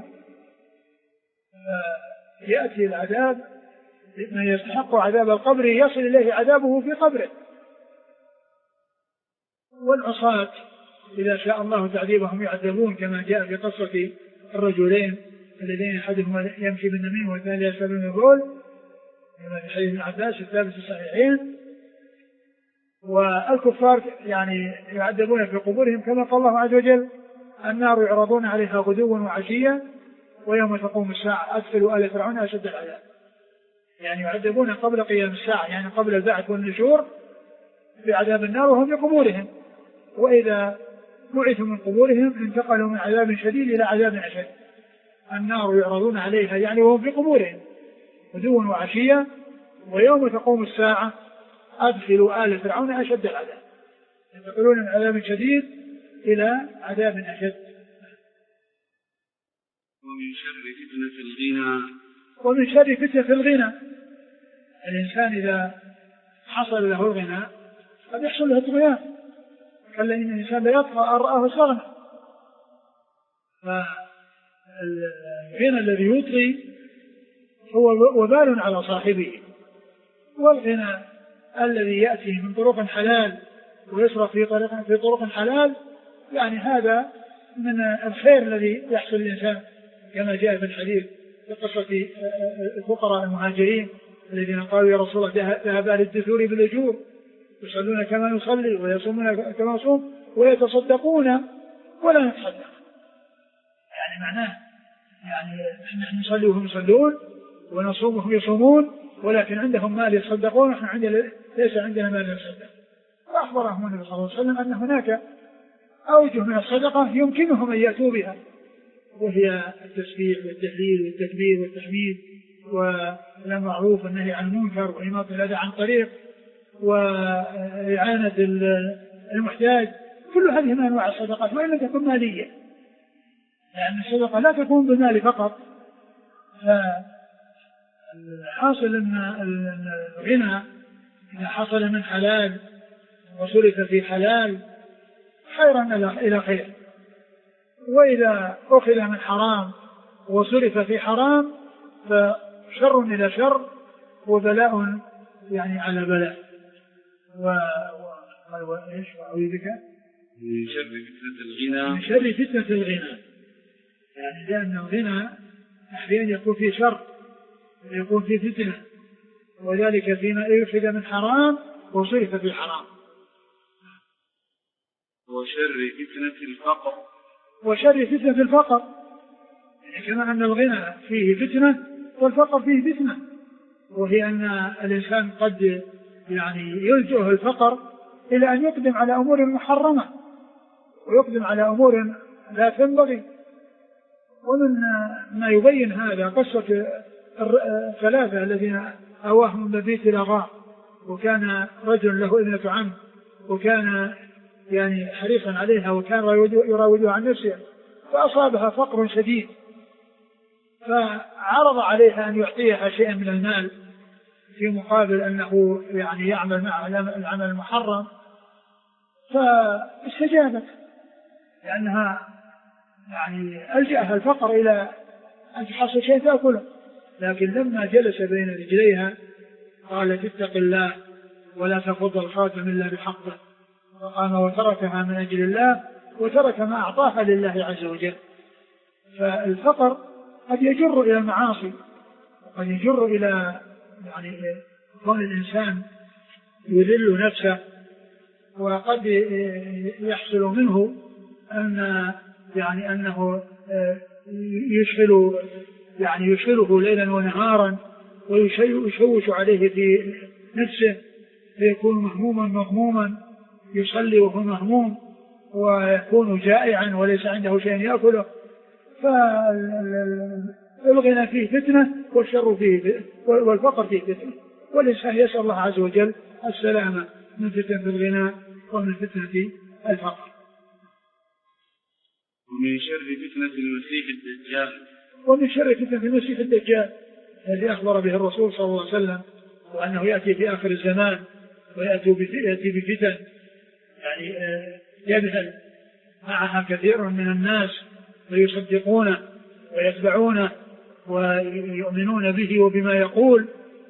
يأتي العذاب من يستحق عذاب القبر يصل إليه عذابه في قبره. والعصاة إذا شاء الله تعذيبهم يعذبون كما جاء في قصة الرجلين الذين أحدهما يمشي بالنميمة والثاني يسأل من البول كما في حديث ابن عباس الثابت في الصحيحين. والكفار يعني يعذبون في قبورهم كما قال الله عز وجل النار يعرضون عليها غدوا وعشيا ويوم تقوم الساعة أدخلوا آل فرعون أشد العذاب، يعني يعذبون قبل قيام الساعة يعني قبل البعث والنشور بعذاب النار وهم في قبورهم، وإذا بعثوا من قبورهم انتقلوا من عذاب شديد إلى عذاب أشد. النار يعرضون عليها يعني وهم في قبورهم غدوا وعشيا ويوم تقوم الساعة أدخلوا آل فرعون أشد العذاب، ينتقلون من عذاب شديد إلى عذاب أشد. ومن شر فتنة الغنى ومن شر فتنة الغنى، الإنسان إذا حصل له الغنى قد يحصل له الطغيان، كلا إن الإنسان لا يطغى أن رآه استغنى. فالغنى الذي يطغي هو وبال على صاحبه، والغنى الذي يأتي من طرق حلال ويصرف في طرق في طرق حلال يعني هذا من الخير الذي يحصل للإنسان كما جاء في الحديث في قصة الفقراء المهاجرين الذين قالوا يا رسول الله ذهب أهل الدثور بالأجور يصلون كما نصلي ويصومون كما نصوم ويتصدقون ولا نتصدق، يعني معناه يعني نحن نصلي وهم يصلون ونصوم وهم يصومون ولكن عندهم مال يصدقون ونحن عندنا ليس عندنا مال يصدق. فأخبرهم النبي صلى الله عليه وسلم أن هناك أوجه من الصدقة يمكنهم أن يأتوا بها، وهي التسبيح والتهليل والتكبير والتحميد والمعروف والنهي عن المنكر وإماطة الأذى عن طريق وإعانة المحتاج، كل هذه من أنواع الصدقات وإن لم تكن مالية، لأن الصدقة لا تكون بالمال فقط. فالحاصل أن الغنى إذا حصل من حلال وصرف في حلال خيرا إلى خير، وإذا أخذ من حرام وصرف في حرام فشر إلى شر وبلاء يعني على بلاء. و وإيش وأعوذ بك من شر فتنة الغنى من شر فتنة الغنى، يعني لأن الغنى أحيانا يكون فيه شر ويكون فيه فتنة، وذلك فيما يفسد من حرام وصرف في حرام. وشر فتنة الفقر وشر فتنة الفقر، يعني كما أن الغنى فيه فتنة والفقر فيه فتنة، وهي أن الإنسان قد يعني يلجأه الفقر إلى أن يقدم على أمور محرمة ويقدم على أمور لا تنبغي. ومن ما يبين هذا قصة الثلاثة الذين أواهم مبيت إلى غار، وكان رجل له ابنة عم وكان يعني حريصا عليها وكان يراودها عن نفسها، فأصابها فقر شديد، فعرض عليها أن يعطيها شيئا من المال في مقابل أنه يعني يعمل مع العمل المحرم، فاستجابت لأنها يعني ألجأها الفقر إلى أن تحصل شيء تأكله. لكن لما جلس بين رجليها قالت اتق الله ولا تفض الخاتم إلا بحقه، فقام وتركها من أجل الله وترك ما أعطاها لله عز وجل. فالفقر قد يجر إلى المعاصي وقد يجر إلى يعني كون الإنسان يذل نفسه، وقد يحصل منه أن يعني أنه يشغل يعني يشغله ليلا ونهارا ويشوش عليه في نفسه فيكون مهموما مغموما، يصلي وهو مهموم ويكون جائعا وليس عنده شيء يأكله. فالغنى فيه فتنة والشر فيه والفقر فيه فتنة، والإنسان يسأل الله عز وجل السلامة من فتنة الغنى ومن فتنة الفقر. ومن شر فتنة المسيح الدجال ومن شر فتنة المسيح الدجال الذي أخبر به الرسول صلى الله عليه وسلم، وأنه يأتي في آخر الزمان ويأتي بفتن يعني يذهل معها كثير من الناس ويصدقونه ويتبعونه ويؤمنون به وبما يقول،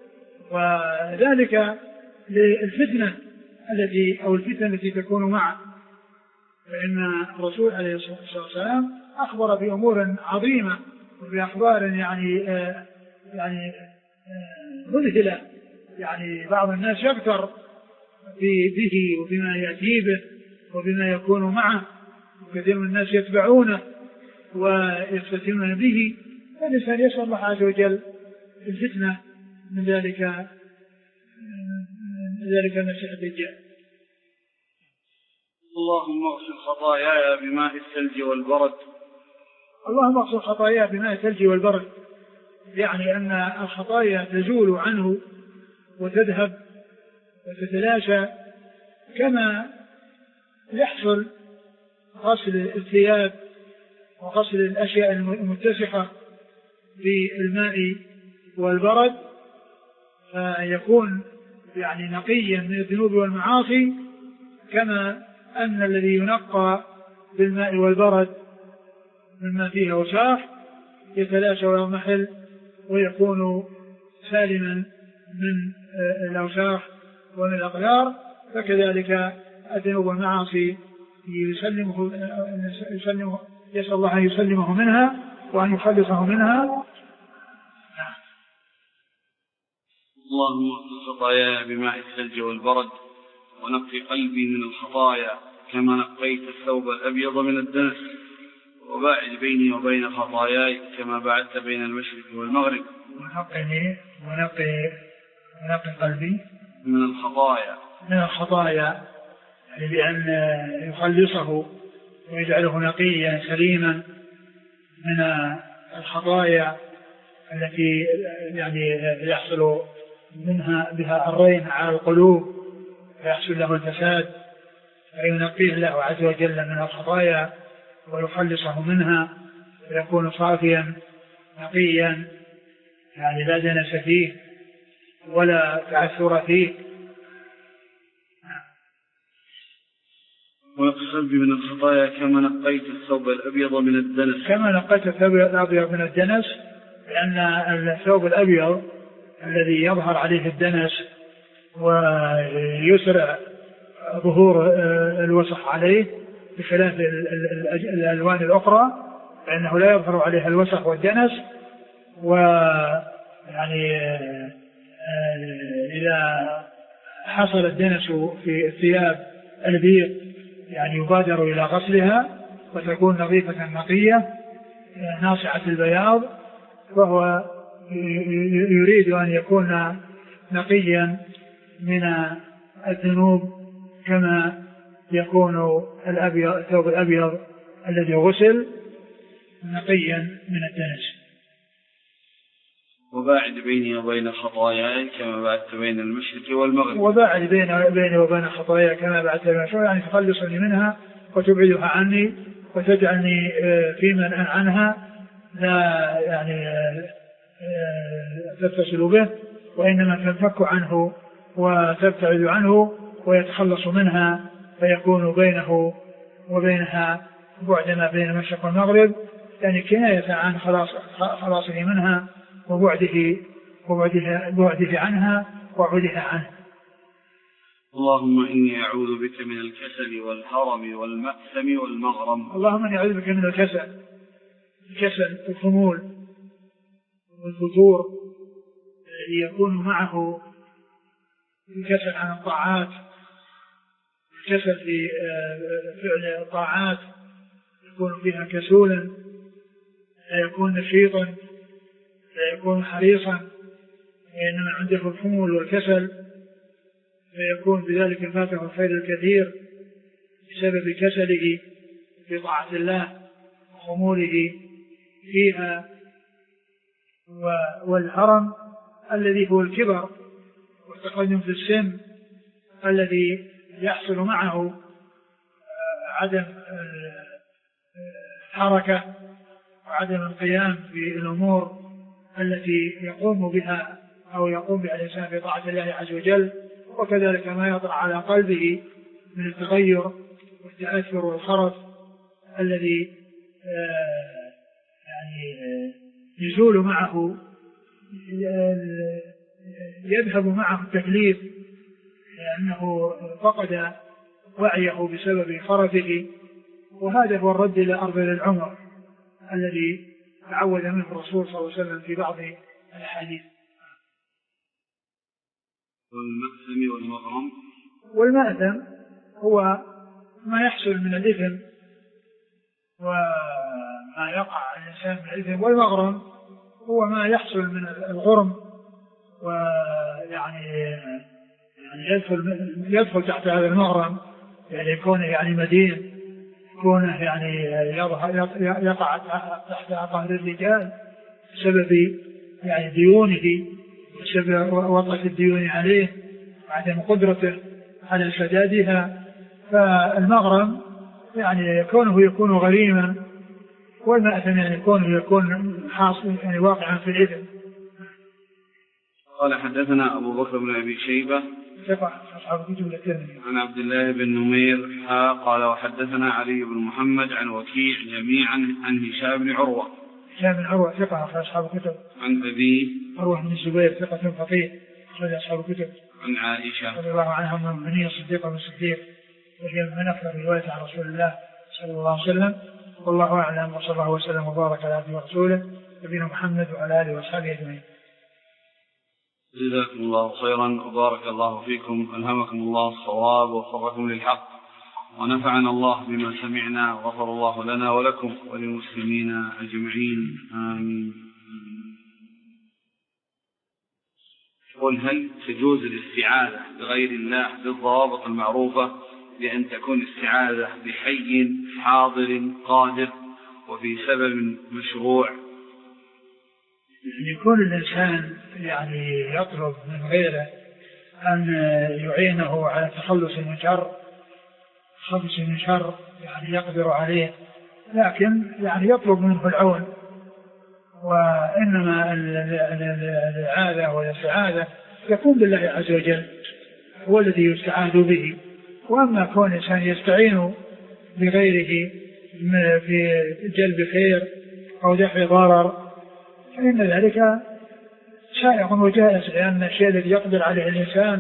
وذلك للفتنة التي أو الفتنة التي تكون معه. فإن الرسول عليه الصلاة والسلام أخبر بأمور عظيمة وبأخبار يعني آه يعني مذهلة آه يعني بعض الناس يغتر به وبما يأتي به وبما يكون معه، وكثير من الناس يتبعونه ويفتتنون به، فالإنسان يسأل الله عز وجل الفتنة من ذلك من ذلك المسيح الدجال. اللهم اغسل خطاياي بماء الثلج والبرد. اللهم اغسل خطاياي بماء الثلج والبرد، يعني أن الخطايا تزول عنه وتذهب وتتلاشى كما يحصل غسل الثياب وغسل الأشياء المتسخة بالماء والبرد، فيكون يعني نقيا من الذنوب والمعاصي، كما أن الذي ينقى بالماء والبرد مما فيه أوساخ يتلاشى ويضمحل ويكون سالما من الأوساخ ومن الأقدار، فكذلك الذنوب والمعاصي يسلمه يسلمه يسأل الله أن يسلمه منها وأن يخلصه منها. اللهم اغسل خطاياي بماء الثلج والبرد ونقي قلبي من الخطايا كما نقيت الثوب الأبيض من الدنس، وباعد بيني وبين خطاياي كما بعدت بين المشرق والمغرب. ونقني ونقي ونقي قلبي من الخطايا من الخطايا يعني بأن يخلصه ويجعله نقيا سليما من الخطايا التي يعني يحصل منها بها الرين على القلوب ويحصل له الفساد، فينقيه الله عز وجل من الخطايا ويخلصه منها ويكون صافيا نقيا، يعني لا دنس فيه ولا تعثر فيه. ونقي قلبي من الخطايا كما نقيت الثوب الأبيض من الدنس كما نقيت الثوب الأبيض من الدنس، لأن الثوب الأبيض الذي يظهر عليه الدنس ويسرع ظهور الوسخ عليه بخلاف الألوان الأخرى فإنه لا يظهر عليها الوسخ والدنس. ويعني إذا حصل الدنس في الثياب البيض يعني يبادر إلى غسلها وتكون نظيفة نقية ناصعة البياض، فهو يريد أن يكون نقيا من الذنوب كما يكون الأبيض الثوب الأبيض الذي غسل نقيا من الدنس. وباعد بيني وبين خطاياي كما بعدت بين المشرق والمغرب. وباعد بيني وبين خطاياي كما بعدت بين المشرق، يعني تخلصني منها وتبعدها عني وتجعلني في من عنها لا يعني تتصل به، وإنما تنفك عنه وتبتعد عنه ويتخلص منها فيكون بينه وبينها بعد ما بين المشرق والمغرب، يعني كناية عن خلاص خلاصه منها وبعده وبعده بعده عنها وبعدها عنه. اللهم إني أعوذ بك من الكسل والهرم والمأثم والمغرم. اللهم إني أعوذ بك من الكسل، الكسل الخمول والفتور يكون معه الكسل عن الطاعات، الكسل في فعل الطاعات يكون فيها كسولا، لا يكون نشيطا، لا يكون حريصا، وإنما عنده الخمول والكسل فيكون بذلك فاته الخير الكثير بسبب كسله في طاعة الله وخموله فيها. والهرم الذي هو الكبر والتقدم في السن الذي يحصل معه عدم الحركة وعدم القيام بالأمور التي يقوم بها أو يقوم بها الإنسان في طاعة الله عز وجل، وكذلك ما يطرأ على قلبه من التغير والتأثر والخرف الذي يعني يزول معه يذهب معه التكليف لأنه فقد وعيه بسبب خرفه، وهذا هو الرد إلى أرذل العمر الذي تعود منه الرسول صلى الله عليه وسلم في بعض الأحاديث. والمأثم والمغرم. والمأثم هو ما يحصل من الإثم وما يقع الإنسان من الإثم، والمغرم هو ما يحصل من الغرم ويعني يعني يدخل يدخل تحت هذا المغرم، يعني يكونه يعني مدين، يكونه يعني يقع تحت عقاب الرجال بسبب يعني ديونه بسبب وطأة الديون عليه وعدم قدرته على سدادها. فالمغرم يعني كونه يكون غريما، والمأثم يعني كونه يكون حاصل يعني واقعا في الإثم. قال حدثنا أبو بكر بن أبي شيبة عن عبد الله بن نمير قال وحدثنا علي بن محمد عن وكيع جميعا عن هشام بن عروة هشام بن عروة ثقة في أصحاب الكتب، عن أبي عروة بن الزبير ثقة فقيه أخرج أصحاب الكتب، عن عائشة رضي الله عنها من المؤمنين الصديقة بن الصديق وهي من أكثر رواية عن رسول الله صلى الله عليه وسلم. والله أعلم، وصلى الله وسلم وبارك على عبده ورسوله نبينا محمد وعلى آله وصحبه أجمعين. جزاكم الله خيرا وبارك الله فيكم، ألهمكم الله الصواب ووفقكم للحق، ونفعنا الله بما سمعنا، وغفر الله لنا ولكم وللمسلمين أجمعين، آمين. قل هل تجوز الاستعاذة بغير الله بالضوابط المعروفة، بأن تكون استعاذة بحي حاضر قادر وفي سبب مشروع؟ يكون الإنسان يعني يطلب من غيره أن يعينه على التخلص من شر خلص من شر يعني يقدر عليه، لكن يعني يطلب منه العون. وإنما الإعاذة والاستعاذة يكون بالله عز وجل، هو الذي يستعاذ به. وأما كون الإنسان يستعين بغيره في جلب خير أو دفع ضرر فإن ذلك شائع وجائز، لأن الشيء الذي يقدر عليه الإنسان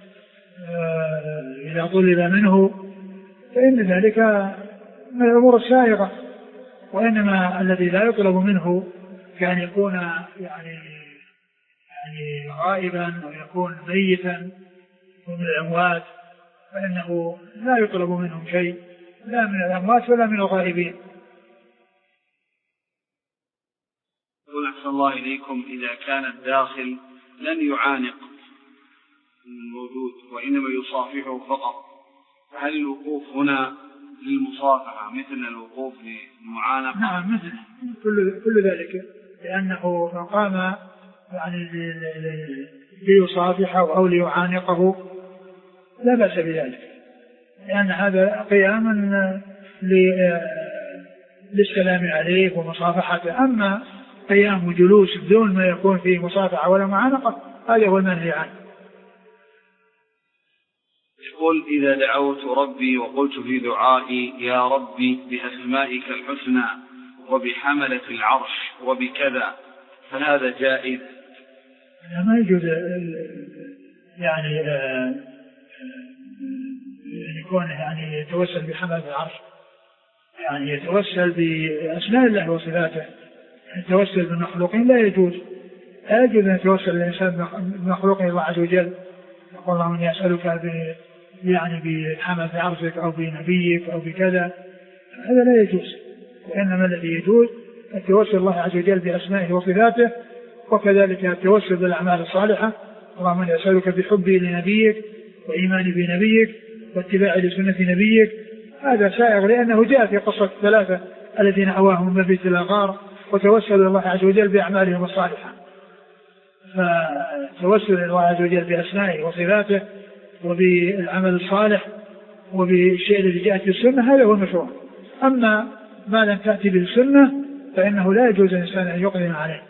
إذا طلب منه فإن ذلك من الأمور السائغة. وإنما الذي لا يطلب منه كان يكون يعني يعني غائبا أو يكون ميتا من الأموات، فإنه لا يطلب منهم شيء، لا من الأموات ولا من الغائبين. يقول أحسن الله إليكم: إذا كان الداخل لن يعانق الموجود وإنما يصافحه فقط، فهل الوقوف هنا للمصافحة مثل الوقوف للمعانقة؟ نعم، مثل كل كل ذلك، لأنه قام يعني ليصافحه أو ليعانقه لا بأس بذلك، لأن هذا قياما للسلام عليه ومصافحته. أما قيام وجلوس بدون ما يكون فيه مصافحة ولا معانقة هذا هو المنهي عنه. يقول: إذا دعوت ربي وقلت في دعائي يا ربي بأسمائك الحسنى وبحملة العرش وبكذا، فهذا جائز؟ ما يجوز يعني يكون يعني يتوسل بحملة العرش، يعني يتوسل بأسماء الله وصفاته. التوسل بالمخلوقين لا يجوز، لا يجوز أن يتوسل الإنسان بمخلوق الله عز وجل، يقول اللهم إني أسألك يعني بحملة عرشك أو بنبيك أو بكذا، هذا لا يجوز. وإنما الذي يجوز التوسل الله عز وجل بأسمائه وصفاته، وكذلك التوسل بالأعمال الصالحة، اللهم إني أسألك بحبي لنبيك وإيماني بنبيك واتباعي لسنة نبيك. هذا سائغ، لأنه جاء في قصة الثلاثة الذين أواهم المبيت إلى الغار وتوسلوا الله عز وجل بأعمالهم الصالحة. فتوسل الله عز وجل بأسمائه وصفاته وبالعمل الصالح وبالشيء الذي جاءت في السنة هذا هو المشروع. أما ما لم تأتي بالسنة فإنه لا يجوز الإنسان أن يقدم عليه.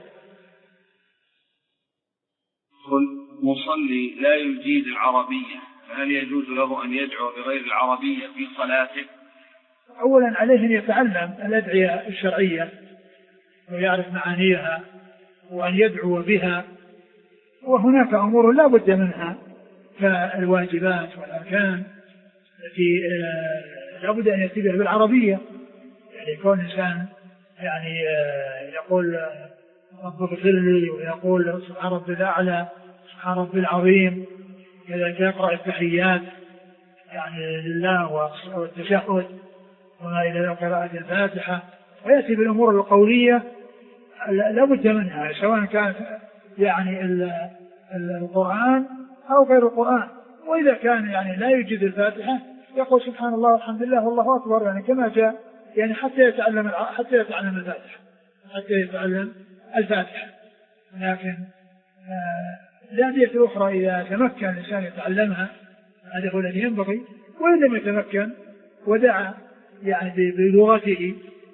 مصلي لا يجيد العربية، هل يجوز له أن يدعو بغير العربية في صلاته؟ أولا عليه أن يتعلم الأدعية الشرعية ويعرف معانيها وأن يدعو بها، وهناك أمور لا بد منها كالواجبات والأركان التي لا بد أن يتبع بالعربية. يعني يكون إنسان يعني يقول رب اغفر لي، ويقول سبحان ربي الأعلى، سبحان ربي العظيم، كذلك يقرأ التحيات يعني لله والتشهد وما إلى قراءة الفاتحة، ويأتي بالأمور القولية لا بد منها، سواء كانت يعني القرآن أو غير القرآن. وإذا كان يعني لا يوجد الفاتحة يقول سبحان الله والحمد لله والله أكبر، يعني كما جاء، يعني حتى يتعلم حتى يتعلم الفاتحة حتى يتعلم الفاتحة. لكن الأدعية الأخرى إذا تمكن الإنسان يتعلمها هذا هو الذي ينبغي، وإن لم يتمكن ودعا يعني بلغته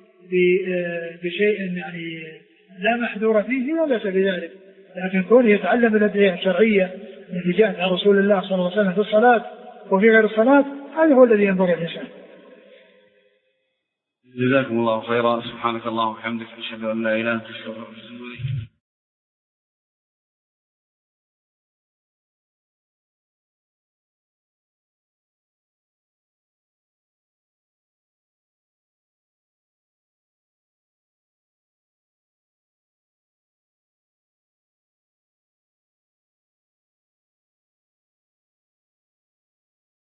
بشيء يعني لا محذور فيه لا بأس بذلك. لكن كونه يتعلم الأدعية الشرعية التي جاءت عن رسول الله صلى الله عليه وسلم في الصلاة وفي غير الصلاة هذا هو الذي ينبغي الإنسان. جزاكم الله خيرا. سبحانك اللهم وبحمدك، أشهد أن لا إله إلا أنت، أستغفرك وأتوب إليك.